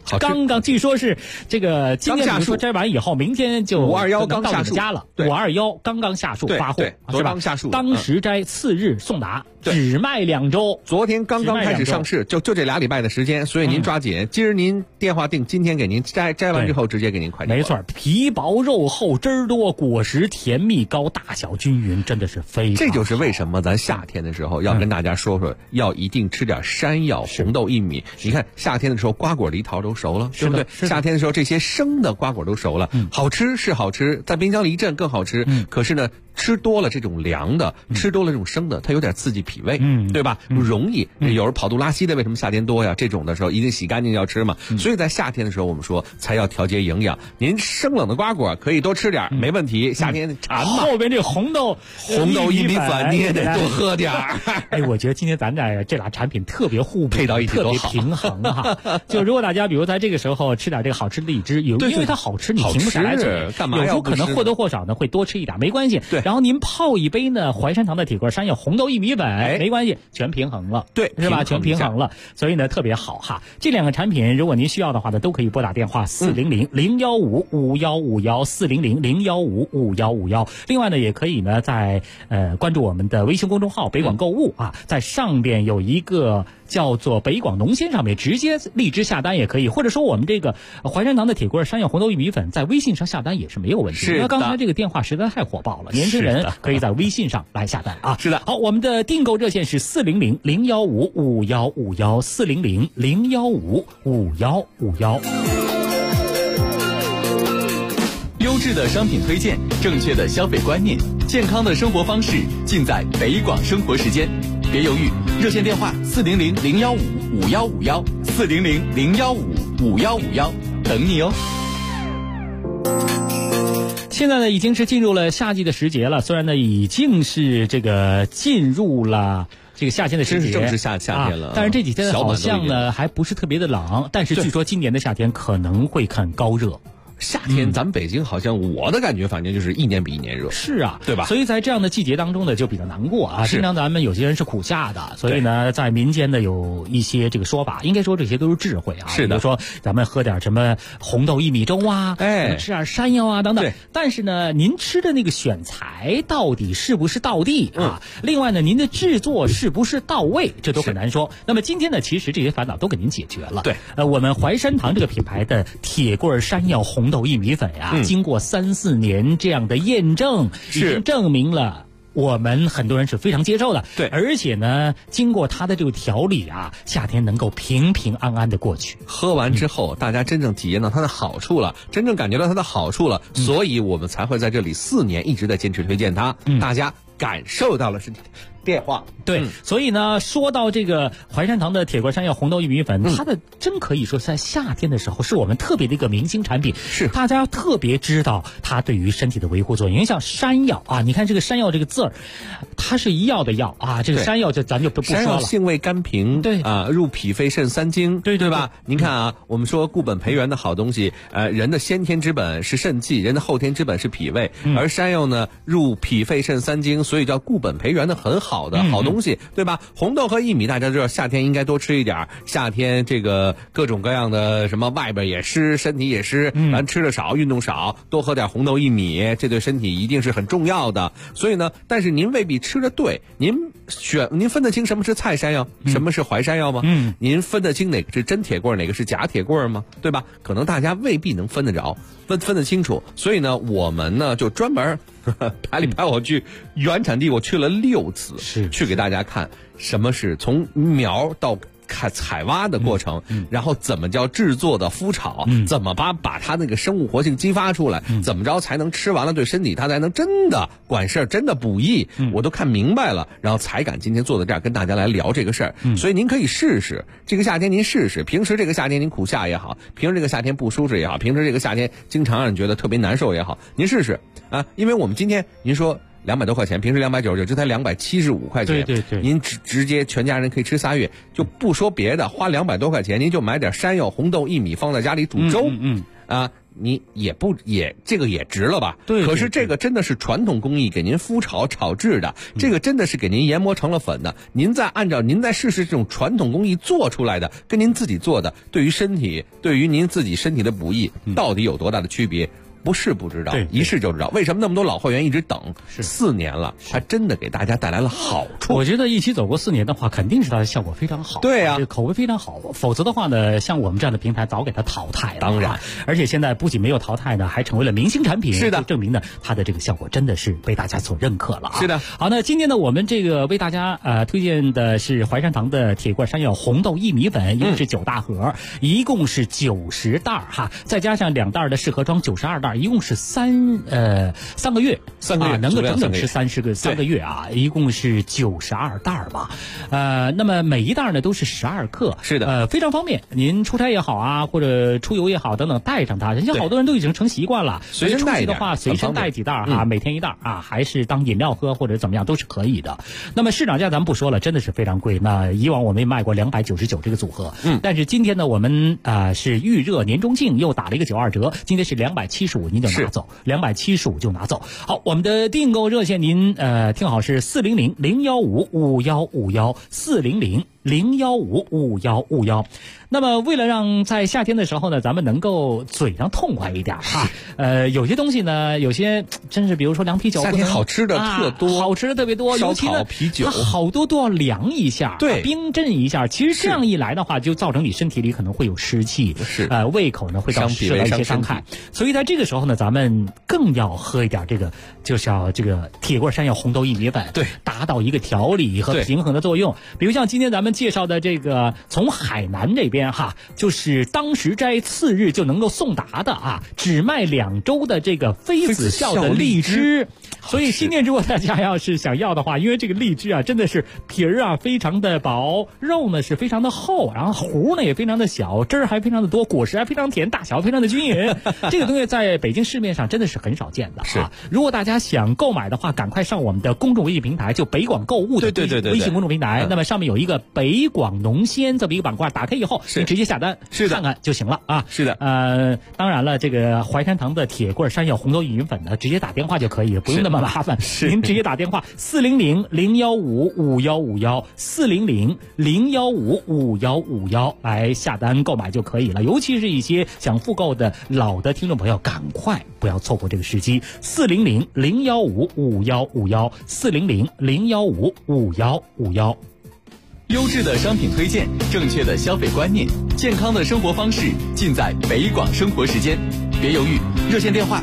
刚刚据说是这个今天比如说摘完以后，明天就 521刚到你们家了。521刚刚下树发货，是吧？ 刚下树， 当时摘次日送达，只卖2周。 昨天刚刚开始上市，就这2礼拜的时间，所以您抓紧。今儿您电话订，今天给您摘完之后直接给您快递。 没错，皮薄肉厚，汁儿多，果实甜蜜高，大小均匀，真的是非常好。 这就是为什么咱夏天的时候要跟大家说说，要一定吃点山药、红豆、薏米。你看夏天的时候，瓜果梨桃都熟了，对不对？夏天的时候，这些生的瓜果都熟了，好吃是好吃，在冰箱里一镇更好吃。可是呢，吃多了这种凉的，吃多了这种生的，它有点刺激脾胃，对吧？容易有人跑肚拉稀的，为什么夏天多呀？这种的时候一定洗干净要吃嘛。所以在夏天的时候，我们说才要调节营养。您生冷的瓜果可以多吃点，没问题。夏天馋嘛。 后边这个红豆薏米粉你也得多喝点。 哎，我觉得今天咱俩这俩产品特别互补， 配到一起特别平衡哈。就如果大家比如在这个时候吃点这个好吃的荔枝，因为它好吃，你停不下来嘴， 干嘛有时候可能或多或少呢会多吃一点，没关系。 对， 然后您泡一杯呢淮山堂的铁棍山药红豆薏米粉，没关系，全平衡了， 对， 是吧？全平衡了，所以呢特别好哈。这2个产品，如果您需要的话呢，都可以拨打电话400-015-5151，400-015-5151。另外呢，也可以呢在关注我们的微信公众号北广购物啊，在上边有一个叫做北广农鲜，上面直接荔枝下单也可以，或者说我们这个淮山堂的铁棍山药红豆薏米粉在微信上下单也是没有问题的。因为刚才这个电话实在太火爆了，年轻人可以在微信上来下单啊。 是的。 好，我们的订购热线是400-015-5151，400-015-5151。 优质的商品推荐，正确的消费观念，健康的生活方式，尽在北广生活时间。别犹豫，热线电话400-015-5151，400-015-5151，等你哦。 现在呢，已经是进入了夏季的时节了。虽然呢，已经是这个进入了这个夏天的时节， 正是夏天了。 但是这几天好像呢，还不是特别的冷。但是据说今年的夏天可能会很高热。 夏天咱们北京好像我的感觉反正就是一年比一年热。 是啊， 对吧？ 所以在这样的季节当中呢，就比较难过啊。经常咱们有些人是苦夏的，所以呢，在民间呢有一些这个说法，应该说这些都是智慧啊。 是的。 比如说咱们喝点什么红豆薏米粥啊，吃点山药啊等等。但是呢，您吃的那个选材到底是不是道地啊？另外呢，您的制作是不是到位，这都很难说。那么今天呢，其实这些烦恼都给您解决了。 对。 我们淮山堂这个品牌的铁棍山药红豆薏米粉呀，经过3、4年这样的验证，已经证明了我们很多人是非常接受的。 对， 而且呢，经过它的这个调理啊，夏天能够平平安安的过去。 喝完之后，大家真正体验到它的好处了，真正感觉到它的好处了，所以我们才会在这里4年一直在坚持推荐它。大家感受到了是变化。 对，所以呢，说到这个淮山堂的铁棍山药红豆薏米粉，它的真可以说在夏天的时候是我们特别的一个明星产品， 是大家特别知道它对于身体的维护作用。因为像山药啊，你看这个山药这个字儿，它是医药的药啊，这个山药咱就不说了。 山药性味甘平， 对啊，入脾肺肾3经，对吧？您看啊，我们说固本培元的好东西，人的先天之本是肾气，人的后天之本是脾胃，而山药呢入脾肺肾3经，所以叫固本培元的很好的好东西，对吧？红豆和薏米大家知道夏天应该多吃一点，夏天这个各种各样的什么外边也湿，身体也湿，咱吃的少，运动少，多喝点红豆薏米，这对身体一定是很重要的。所以呢，但是您未必吃的对，您分得清什么是菜山药，什么是淮山药吗？您分得清哪个是真铁棍，哪个是假铁棍吗？对吧？可能大家未必能分得着，分得清楚。所以呢，我们呢就专门排里排我去原产地，我去了6次，去给大家看什么是从苗到采挖的过程，然后怎么叫制作的麸炒，怎么把它那个生物活性激发出来，怎么着才能吃完了对身体它才能真的管事儿，真的补益，我都看明白了，然后才敢今天坐在这儿跟大家来聊这个事儿。所以您可以试试，这个夏天您试试，平时这个夏天您苦夏也好，平时这个夏天不舒适也好，平时这个夏天经常让人觉得特别难受也好，您试试啊，因为我们今天您说200多块钱，平时299，这才275块钱。 对， 您直接全家人可以吃3月，就不说别的，花200多块钱，您就买点山药、红豆、薏米放在家里煮粥。 你也这个也值了吧？ 对。 可是这个真的是传统工艺给您麸炒制的，这个真的是给您研磨成了粉的。您再试试这种传统工艺做出来的，跟您自己做的，对于身体，对于您自己身体的补益，到底有多大的区别？不是不知道，一试就知道。为什么那么多老会员一直等4年了？它真的给大家带来了好处。 我觉得一起走过4年的话，肯定是它的效果非常好。 对啊， 口碑非常好。否则的话呢，像我们这样的平台早给它淘汰了。 当然， 而且现在不仅没有淘汰呢，还成为了明星产品。 是的， 就证明呢它的这个效果真的是被大家所认可了。 是的。 好，那今天呢，我们这个为大家推荐的是淮山堂的铁罐山药红豆薏米粉，一共是9大盒，一共是90袋哈，再加上2袋的适合装92袋，一共是3个月能够整整吃3个月啊，一共是92袋吧。那么每一袋呢都是12克， 是的， 非常方便。您出差也好啊，或者出游也好等等，带上它，人家好多人都已经成习惯了。 随身带的话，随身带几袋啊，每天1袋啊，还是当饮料喝或者怎么样都是可以的。那么市场价咱们不说了，真的是非常贵。那以往我们也卖过299这个组合，但是今天呢，我们是预热年中庆，又打了一个92折，今天是275，您就拿走。275就拿走。好，我们的订购热线您听好是400-015-5151，400-015-5151。那么为了让在夏天的时候呢，咱们能够嘴上痛快一点哈，有些东西呢，有些真是比如说凉啤酒， 夏天好吃的特多， 好吃的特别多，尤其呢啤酒， 它好多都要凉一下， 对， 冰镇一下。其实这样一来的话，就造成你身体里可能会有湿气， 是胃口呢会受到一些伤害。所以在这个时候呢，咱们更要喝一点这个，就是要这个铁罐山药红豆薏米粉， 对， 达到一个调理和平衡的作用。比如像今天咱们介绍的这个，从海南这边哈，就是当时摘次日就能够送达的啊，只卖2周的这个妃子笑的荔枝。所以今天如果大家要是想要的话，因为这个荔枝啊真的是皮儿啊非常的薄，肉呢是非常的厚，然后核呢也非常的小，汁儿还非常的多，果实还非常甜，大小非常的均匀。这个东西在北京市面上真的是很少见的啊。如果大家想购买的话，赶快上我们的公众微信平台，就北广购物的微信公众平台，那么上面有一个北广农鲜这么一个板块，打开以后你直接下单看看就行了啊。 是的， 当然了，这个淮山堂的铁罐山药红豆薏米粉呢，直接打电话就可以，不用那么麻烦。您直接打电话400-015-5151，400-015-5151来下单购买就可以了。尤其是一些想复购的老的听众朋友，赶快不要错过这个时机。400-015-5151，400-015-5151。 优质的商品推荐，正确的消费观念，健康的生活方式，尽在北广生活时间。别犹豫，热线电话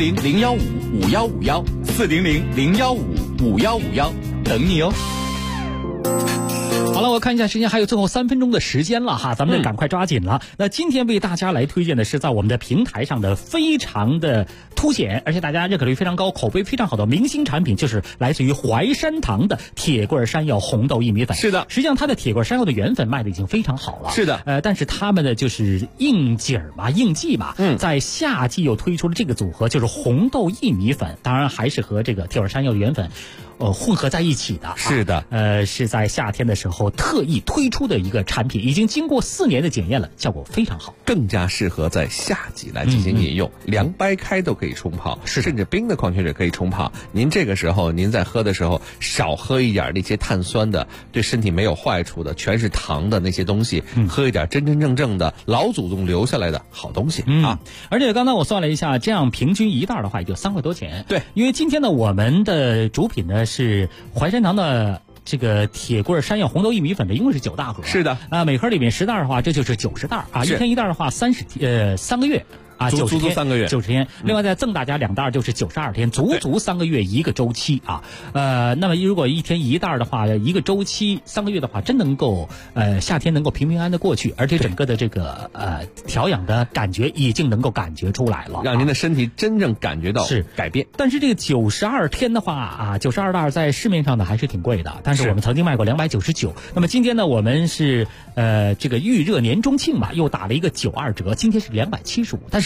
400-015-5151，400-015-5151，等你哦。好了，我看一下时间，还有最后3分钟的时间了哈，咱们得赶快抓紧了。那今天为大家来推荐的是在我们的平台上的非常的凸显，而且大家认可率非常高、口碑非常好的明星产品，就是来自于淮山堂的铁罐山药红豆薏米粉。 是的， 实际上它的铁罐山药的原粉卖的已经非常好了。 是的， 但是他们的就是应季嘛，在夏季又推出了这个组合，就是红豆薏米粉，当然还是和这个铁罐山药的原粉混合在一起的。 是的， 是在夏天的时候特意推出的一个产品，已经经过4年的检验了，效果非常好， 更加适合在夏季来进行饮用，凉白开都可以冲泡，甚至冰的矿泉水可以冲泡。您这个时候您在喝的时候少喝一点那些碳酸的，对身体没有坏处的，全是糖的那些东西，喝一点真真正的老祖宗留下来的好东西啊。 而且刚才我算了一下，这样平均1袋的话也就3块多钱。 对， 因为今天呢我们的主品呢是淮山堂的这个铁罐山药红豆薏米粉的，一共是9大盒。 是的， 每盒里面10袋的话，这就是90袋啊，一天1袋的话3个月。 足3个月 ，90天。另外再赠大家2袋，就是92天，足3个月1个周期啊。那么如果一天1袋的话，1个周期3个月的话，真能够夏天能够平平安的过去，而且整个的这个调养的感觉已经能够感觉出来了， 让您的身体真正感觉到是改变。 但是这个92天的话92袋在市面上呢还是挺贵的，但是我们曾经卖过299。那么今天呢，我们是这个预热年中庆嘛，又打了一个92折，今天是275，但是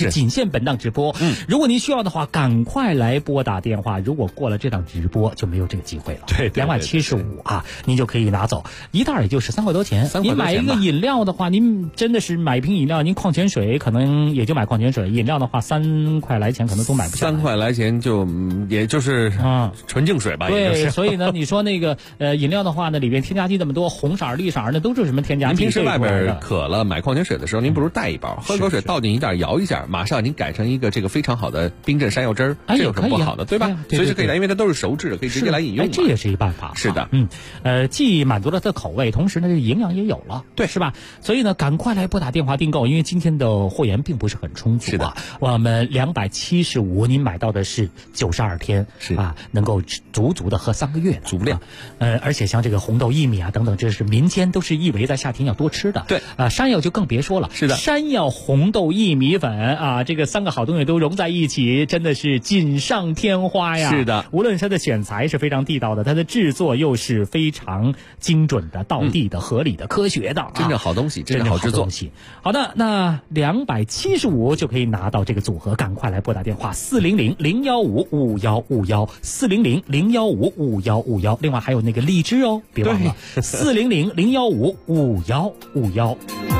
是仅限本档直播。如果您需要的话，赶快来拨打电话。如果过了这档直播，就没有这个机会了。 对 ，275啊，您就可以拿走一袋，也就13块多钱。您买一个饮料的话，您真的是买一瓶饮料，您矿泉水可能也就买矿泉水，饮料的话3块来钱可能都买不下来。 3块来钱就也就是纯净水吧。 对，所以呢，你说那个饮料的话呢，里边添加剂这么多，红色、绿色那都是什么添加剂？ 您平时外边渴了买矿泉水的时候，您不如带一包，喝口水倒进一袋，摇一下，马上您改成一个这个非常好的冰镇山药汁儿，这有什么不好的，对吧？随时可以来，因为它都是熟制的，可以直接来饮用。 这也是一办法。 是的， 既满足了它的口味，同时呢，这营养也有了，对，是吧？所以呢，赶快来拨打电话订购，因为今天的货源并不是很充足。 是的， 我们275，您买到的是92天， 是啊，能够足足的喝3个月， 足量。 而且像这个红豆薏米啊等等，这是民间都是誉为在夏天要多吃的。 对， 山药就更别说了。 是的， 山药、红豆、薏米粉啊，这个3个好东西都融在一起，真的是锦上添花呀。 是的， 无论它的选材是非常地道的，它的制作又是非常精准的、道地的、合理的、科学的， 真正好东西，真正好制作。 好的，那275就可以拿到这个组合，赶快来拨打电话400-015-5151，400-015-5151。另外还有那个荔枝哦，别忘了400-015-5151。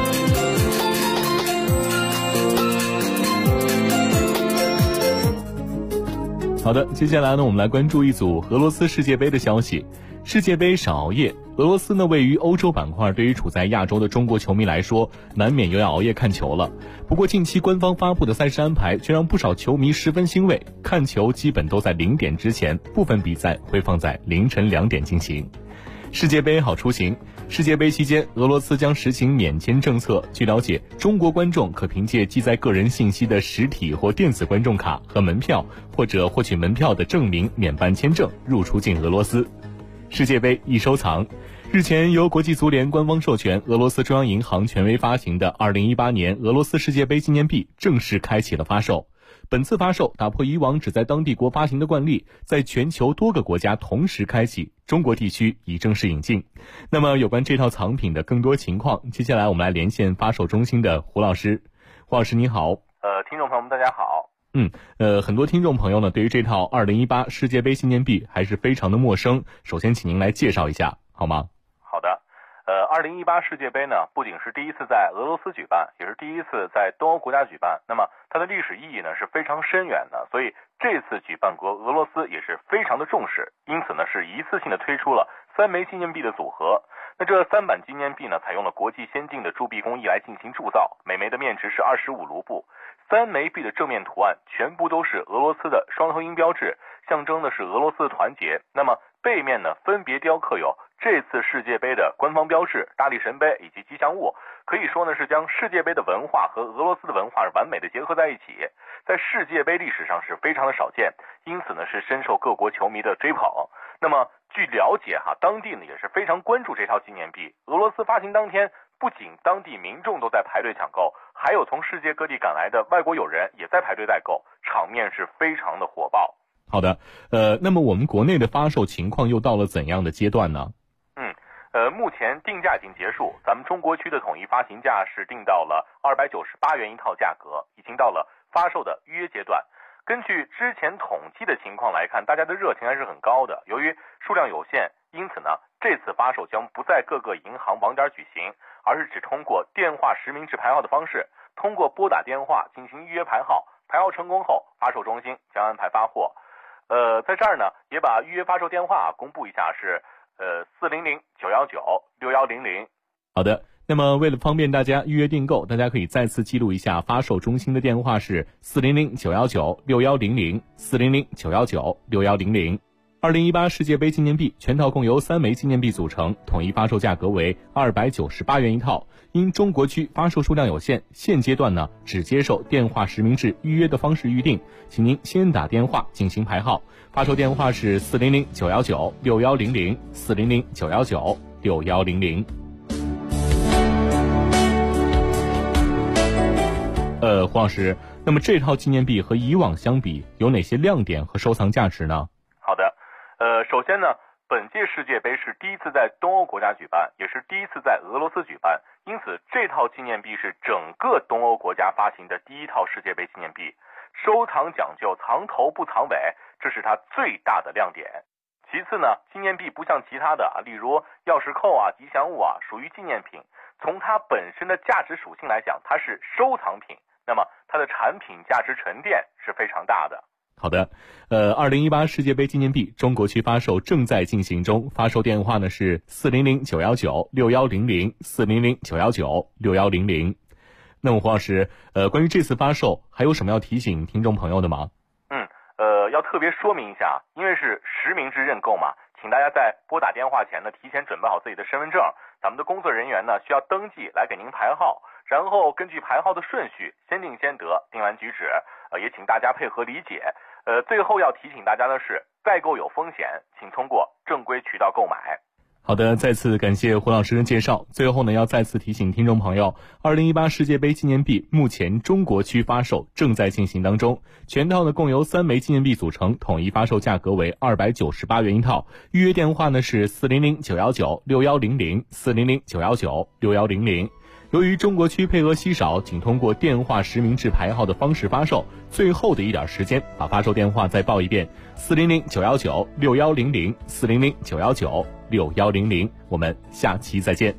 好的，接下来呢，我们来关注一组俄罗斯世界杯的消息。世界杯少熬夜，俄罗斯呢位于欧洲板块，对于处在亚洲的中国球迷来说，难免又要熬夜看球了。不过近期官方发布的赛事安排却让不少球迷十分欣慰，看球基本都在0点之前，部分比赛会放在凌晨2点进行。世界杯好出行，世界杯期间，俄罗斯将实行免签政策。据了解，中国观众可凭借记载个人信息的实体或电子观众卡和门票，或者获取门票的证明免办签证入出境俄罗斯。世界杯易收藏，日前由国际足联官方授权，俄罗斯中央银行权威发行的2018年俄罗斯世界杯纪念币正式开启了发售。本次发售打破以往只在当地国发行的惯例，在全球多个国家同时开启，中国地区已正式引进。那么有关这套藏品的更多情况，接下来我们来连线发售中心的胡老师。胡老师你好。 听众朋友们大家好。 很多听众朋友呢对于这套2018世界杯纪念币还是非常的陌生，首先请您来介绍一下好吗？ 好的。2018世界杯呢，不仅是第一次在俄罗斯举办，也是第一次在东欧国家举办。那么它的历史意义呢是非常深远的，所以这次举办国俄罗斯也是非常的重视，因此呢是一次性的推出了3枚纪念币的组合。那这3版纪念币呢，采用了国际先进的铸币工艺来进行铸造，每枚的面值是25卢布。3枚币的正面图案全部都是俄罗斯的双头鹰标志，象征的是俄罗斯的团结。那么背面呢，分别雕刻有这次世界杯的官方标志、大力神杯以及吉祥物，可以说呢是将世界杯的文化和俄罗斯的文化完美的结合在一起，在世界杯历史上是非常的少见，因此呢是深受各国球迷的追捧。那么据了解当地呢也是非常关注这套纪念币。俄罗斯发行当天，不仅当地民众都在排队抢购，还有从世界各地赶来的外国友人也在排队代购，场面是非常的火爆。 好的，那么我们国内的发售情况又到了怎样的阶段呢？ 目前定价已经结束，咱们中国区的统一发行价是定到了298元一套价格，已经到了发售的预约阶段。根据之前统计的情况来看，大家的热情还是很高的。由于数量有限，因此呢，这次发售将不在各个银行网点举行，而是只通过电话实名制排号的方式，通过拨打电话进行预约排号，排号成功后，发售中心将安排发货。在这儿呢，也把预约发售电话公布一下，是400-919-6100。 好的，那么为了方便大家预约订购，大家可以再次记录一下发售中心的电话是400-919-6100 400-919-6100。2018世界杯纪念币全套共由3枚纪念币组成，统一发售价格为298元一套。因中国区发售数量有限，现阶段呢只接受电话实名制预约的方式预定，请您先打电话进行排号。发售电话是400-919-6100 400-919-6100。胡老师，那么这套纪念币和以往相比有哪些亮点和收藏价值呢？ 好的，首先呢， 本届世界杯是第一次在东欧国家举办，也是第一次在俄罗斯举办，因此这套纪念币是整个东欧国家发行的第一套世界杯纪念币，收藏讲究藏头不藏尾，这是它最大的亮点。其次呢，纪念币不像其他的例如钥匙扣吉祥物属于纪念品，从它本身的价值属性来讲，它是收藏品，那么它的产品价值沉淀是非常大的。 好的，2018世界杯纪念币中国区发售正在进行中，发售电话呢是400-919-6100，400-919-6100。那么胡老师，关于这次发售还有什么要提醒听众朋友的吗？ 要特别说明一下，因为是实名制认购嘛，请大家在拨打电话前呢，提前准备好自己的身份证，咱们的工作人员呢需要登记来给您排号，然后根据排号的顺序先定先得，定完举止，也请大家配合理解。最后要提醒大家的是，代购有风险，请通过正规渠道购买。 好的，再次感谢胡老师的介绍。最后呢，要再次提醒听众朋友，2018世界杯纪念币目前中国区发售正在进行当中，全套呢共由3枚纪念币组成，统一发售价格为298元一套。预约电话呢是400-919-6100， 400-919-6100。由于中国区配额稀少，仅通过电话实名制排号的方式发售，最后的一点时间，把发售电话再报一遍：400-919-6100， 400-919-6100。我们下期再见。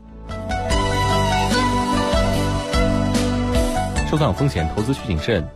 收藏风险，投资需谨慎。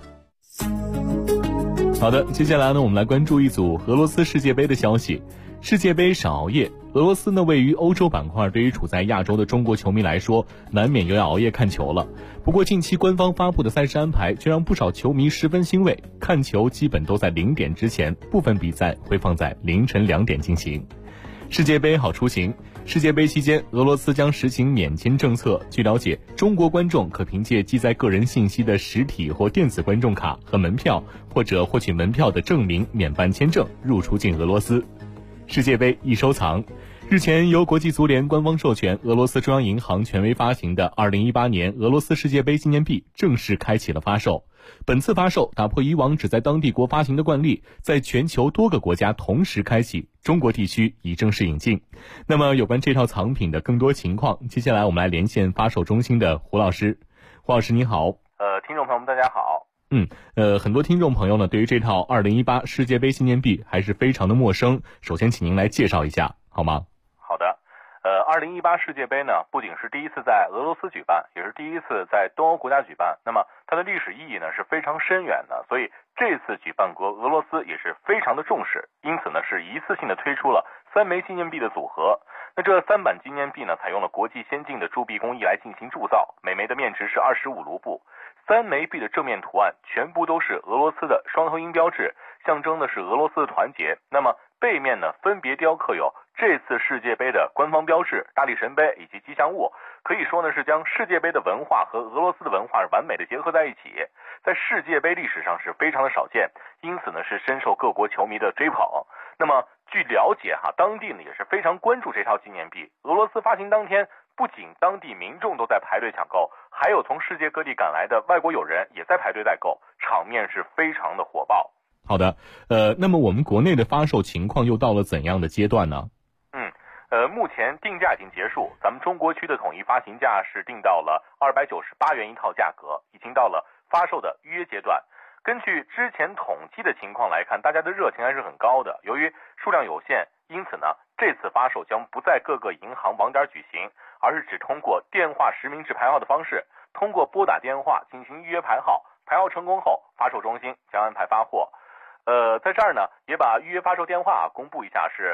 好的，接下来呢，我们来关注一组俄罗斯世界杯的消息。世界杯少熬夜，俄罗斯呢位于欧洲板块，对于处在亚洲的中国球迷来说，难免又要熬夜看球了。不过近期官方发布的赛事安排却让不少球迷十分欣慰，看球基本都在0点之前，部分比赛会放在凌晨2点进行。世界杯好出行。世界杯期间，俄罗斯将实行免签政策。据了解，中国观众可凭借记载个人信息的实体或电子观众卡和门票，或者获取门票的证明免办签证入出境俄罗斯。世界杯易收藏。日前，由国际足联官方授权，俄罗斯中央银行权威发行的2018年俄罗斯世界杯纪念币正式开启了发售。本次发售打破以往只在当地国发行的惯例，在全球多个国家同时开启，中国地区已正式引进。那么有关这套藏品的更多情况，接下来我们来连线发售中心的胡老师。胡老师你好。 听众朋友们大家好。 很多听众朋友呢对于这套2018世界杯纪念币还是非常的陌生，首先请您来介绍一下好吗？ 好的。2018世界杯呢，不仅是第一次在俄罗斯举办，也是第一次在东欧国家举办。那么它的历史意义呢是非常深远的，所以这次举办国俄罗斯也是非常的重视，因此呢是一次性的推出了3枚纪念币的组合。那这3版纪念币呢，采用了国际先进的铸币工艺来进行铸造，每枚的面值是25卢布。3枚币的正面图案全部都是俄罗斯的双头鹰标志，象征的是俄罗斯的团结。那么背面呢，分别雕刻有这次世界杯的官方标志、大力神杯以及吉祥物，可以说呢是将世界杯的文化和俄罗斯的文化完美的结合在一起，在世界杯历史上是非常的少见，因此呢是深受各国球迷的追捧。那么据了解当地呢也是非常关注这套纪念币。俄罗斯发行当天，不仅当地民众都在排队抢购，还有从世界各地赶来的外国友人也在排队代购，场面是非常的火爆。 好的，那么我们国内的发售情况又到了怎样的阶段呢？ 目前定价已经结束，咱们中国区的统一发行价是定到了298元一套价格，已经到了发售的预约阶段。根据之前统计的情况来看，大家的热情还是很高的。由于数量有限，因此呢，这次发售将不在各个银行网点举行，而是只通过电话实名制排号的方式，通过拨打电话进行预约排号，排号成功后，发售中心将安排发货。在这儿呢，也把预约发售电话公布一下，是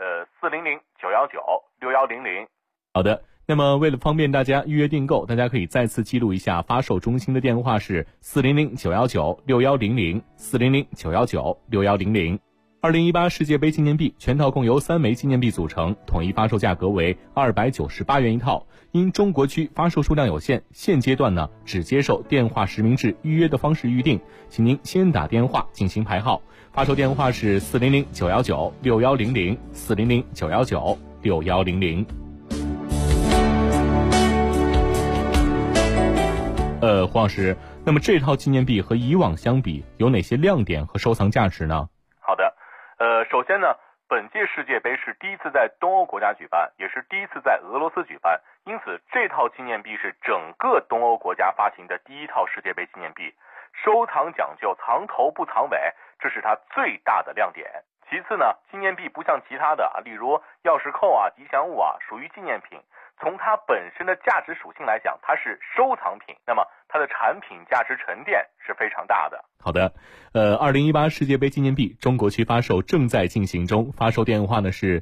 400-919-6100。 好的，那么为了方便大家预约订购，大家可以再次记录一下发售中心的电话是400-919-6100， 400-919-6100。2018世界杯纪念币全套共由3枚纪念币组成，统一发售价格为298元一套。因中国区发售数量有限，现阶段呢只接受电话实名制预约的方式预定，请您先打电话进行排号。发售电话是400-919-6100， 400-919-6100。胡老师，那么这套纪念币和以往相比，有哪些亮点和收藏价值呢？ 好的，首先呢， 本届世界杯是第一次在东欧国家举办，也是第一次在俄罗斯举办，因此这套纪念币是整个东欧国家发行的第一套世界杯纪念币。收藏讲究藏头不藏尾，这是它最大的亮点。其次呢，纪念币不像其他的例如钥匙扣吉祥物属于纪念品。从它本身的价值属性来讲，它是收藏品，那么它的产品价值沉淀是非常大的。 好的，2018世界杯纪念币中国区发售正在进行中，发售电话呢是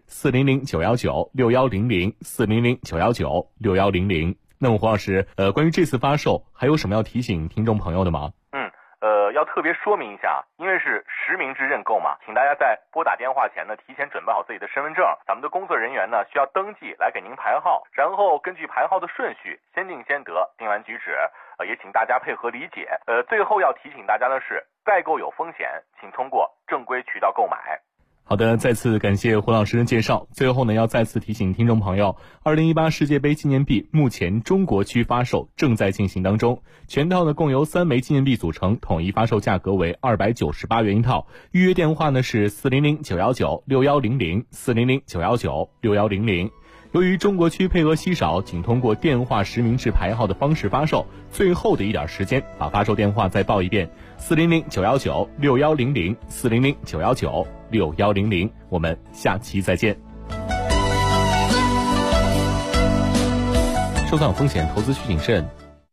400-919-6100，400-919-6100。那么胡老师，关于这次发售还有什么要提醒听众朋友的吗？ 要特别说明一下，因为是实名制认购嘛，请大家在拨打电话前呢，提前准备好自己的身份证，咱们的工作人员呢需要登记来给您排号，然后根据排号的顺序，先定先得，定完举止，也请大家配合理解。最后要提醒大家的是，代购有风险，请通过正规渠道购买。 好的，再次感谢胡老师的介绍。最后呢，要再次提醒听众朋友，2018世界杯纪念币目前中国区发售正在进行当中，全套呢共由3枚纪念币组成，统一发售价格为298元一套。预约电话呢是400-919-6100，400-919-6100。由于中国区配额稀少，仅通过电话实名制排号的方式发售，最后的一点时间，把发售电话再报一遍：400-919-6100，400-919-6100。我们下期再见。收藏风险，投资需谨慎。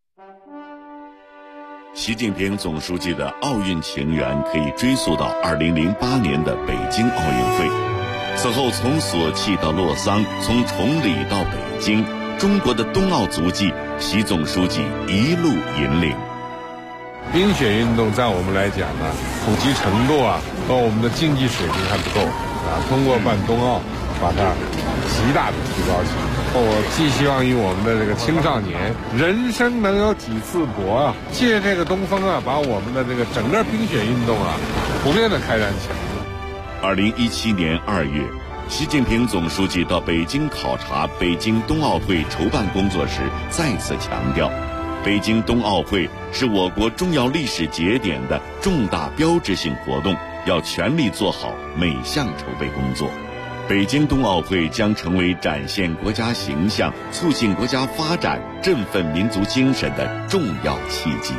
习近平总书记的奥运情缘可以追溯到2008年的北京奥运会。此后从索契到洛桑，从崇礼到北京，中国的冬奥足迹，习总书记一路引领。 冰雪运动在我们来讲呢，普及程度和我们的竞技水平还不够通过办冬奥，把它极大的提高起来。我寄希望于我们的这个青少年，人生能有几次搏借这个东风把我们的这个整个冰雪运动普遍的开展起来。 2017年2月，习近平总书记到北京考察北京冬奥会筹办工作时，再次强调，北京冬奥会是我国重要历史节点的重大标志性活动，要全力做好每项筹备工作。北京冬奥会将成为展现国家形象、促进国家发展、振奋民族精神的重要契机。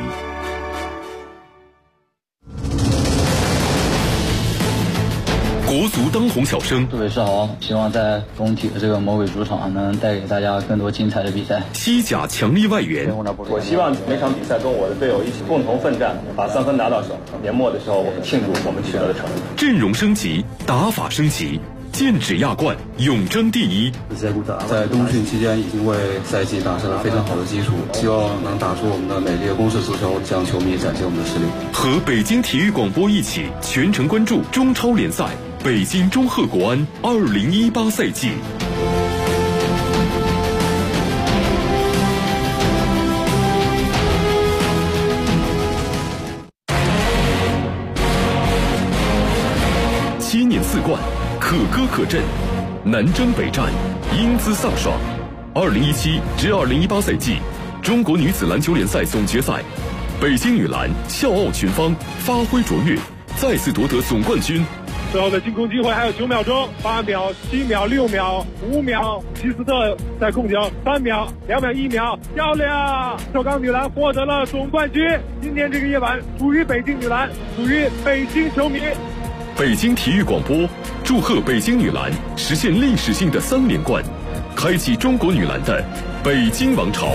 国足当红小生， 各位是好，希望在工体的这个魔鬼主场能带给大家更多精彩的比赛。 西甲强力外援， 我希望每场比赛跟我的队友一起共同奋战，把3分拿到手。年末的时候，我们庆祝我们取得的成绩。 阵容升级，打法升级，剑指亚冠，永争第一。 在冬训期间已经为赛季打下了非常好的基础，希望能打出我们的美丽的攻势足球，向球迷展现我们的实力。 和北京体育广播一起全程关注中超联赛北京中赫国安2018赛季。7年4冠，可歌可阵，南征北战，英姿飒爽。2017至2018赛季中国女子篮球联赛总决赛，北京女篮笑傲群芳，发挥卓越，再次夺得总冠军。 最后的进攻机会还有9秒钟，8秒、7秒、6秒、5秒，齐斯特在控球，3秒、2秒、1秒，漂亮！首钢女篮获得了总冠军。今天这个夜晚属于北京女篮，属于北京球迷。 北京体育广播祝贺北京女篮实现历史性的3连冠，开启中国女篮的北京王朝。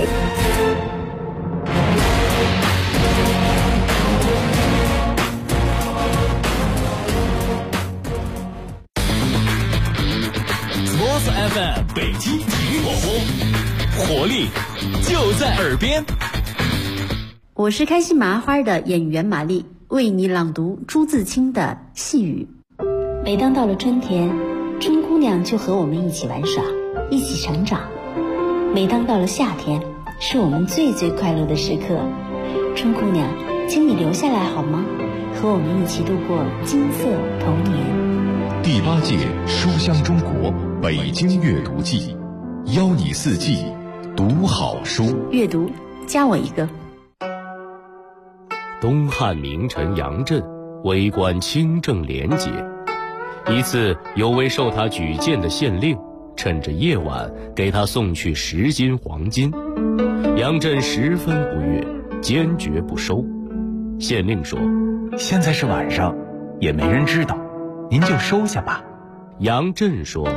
FM 北京体育广播，活力就在耳边。 我是开心麻花的演员玛丽，为你朗读朱自清的《细雨》。每当到了春天，春姑娘就和我们一起玩耍，一起成长。每当到了夏天，是我们最快乐的时刻。春姑娘，请你留下来好吗？和我们一起度过金色童年。 第8届书香中国北京阅读季，邀你4季读好书。 阅读，加我一个。 东汉名臣杨震，为官清正廉洁， 一次，有位受他举荐的县令，趁着夜晚给他送去10斤黄金。杨震十分不悦，坚决不收。县令说：“ 现在是晚上，也没人知道，您就收下吧。” 杨震说：“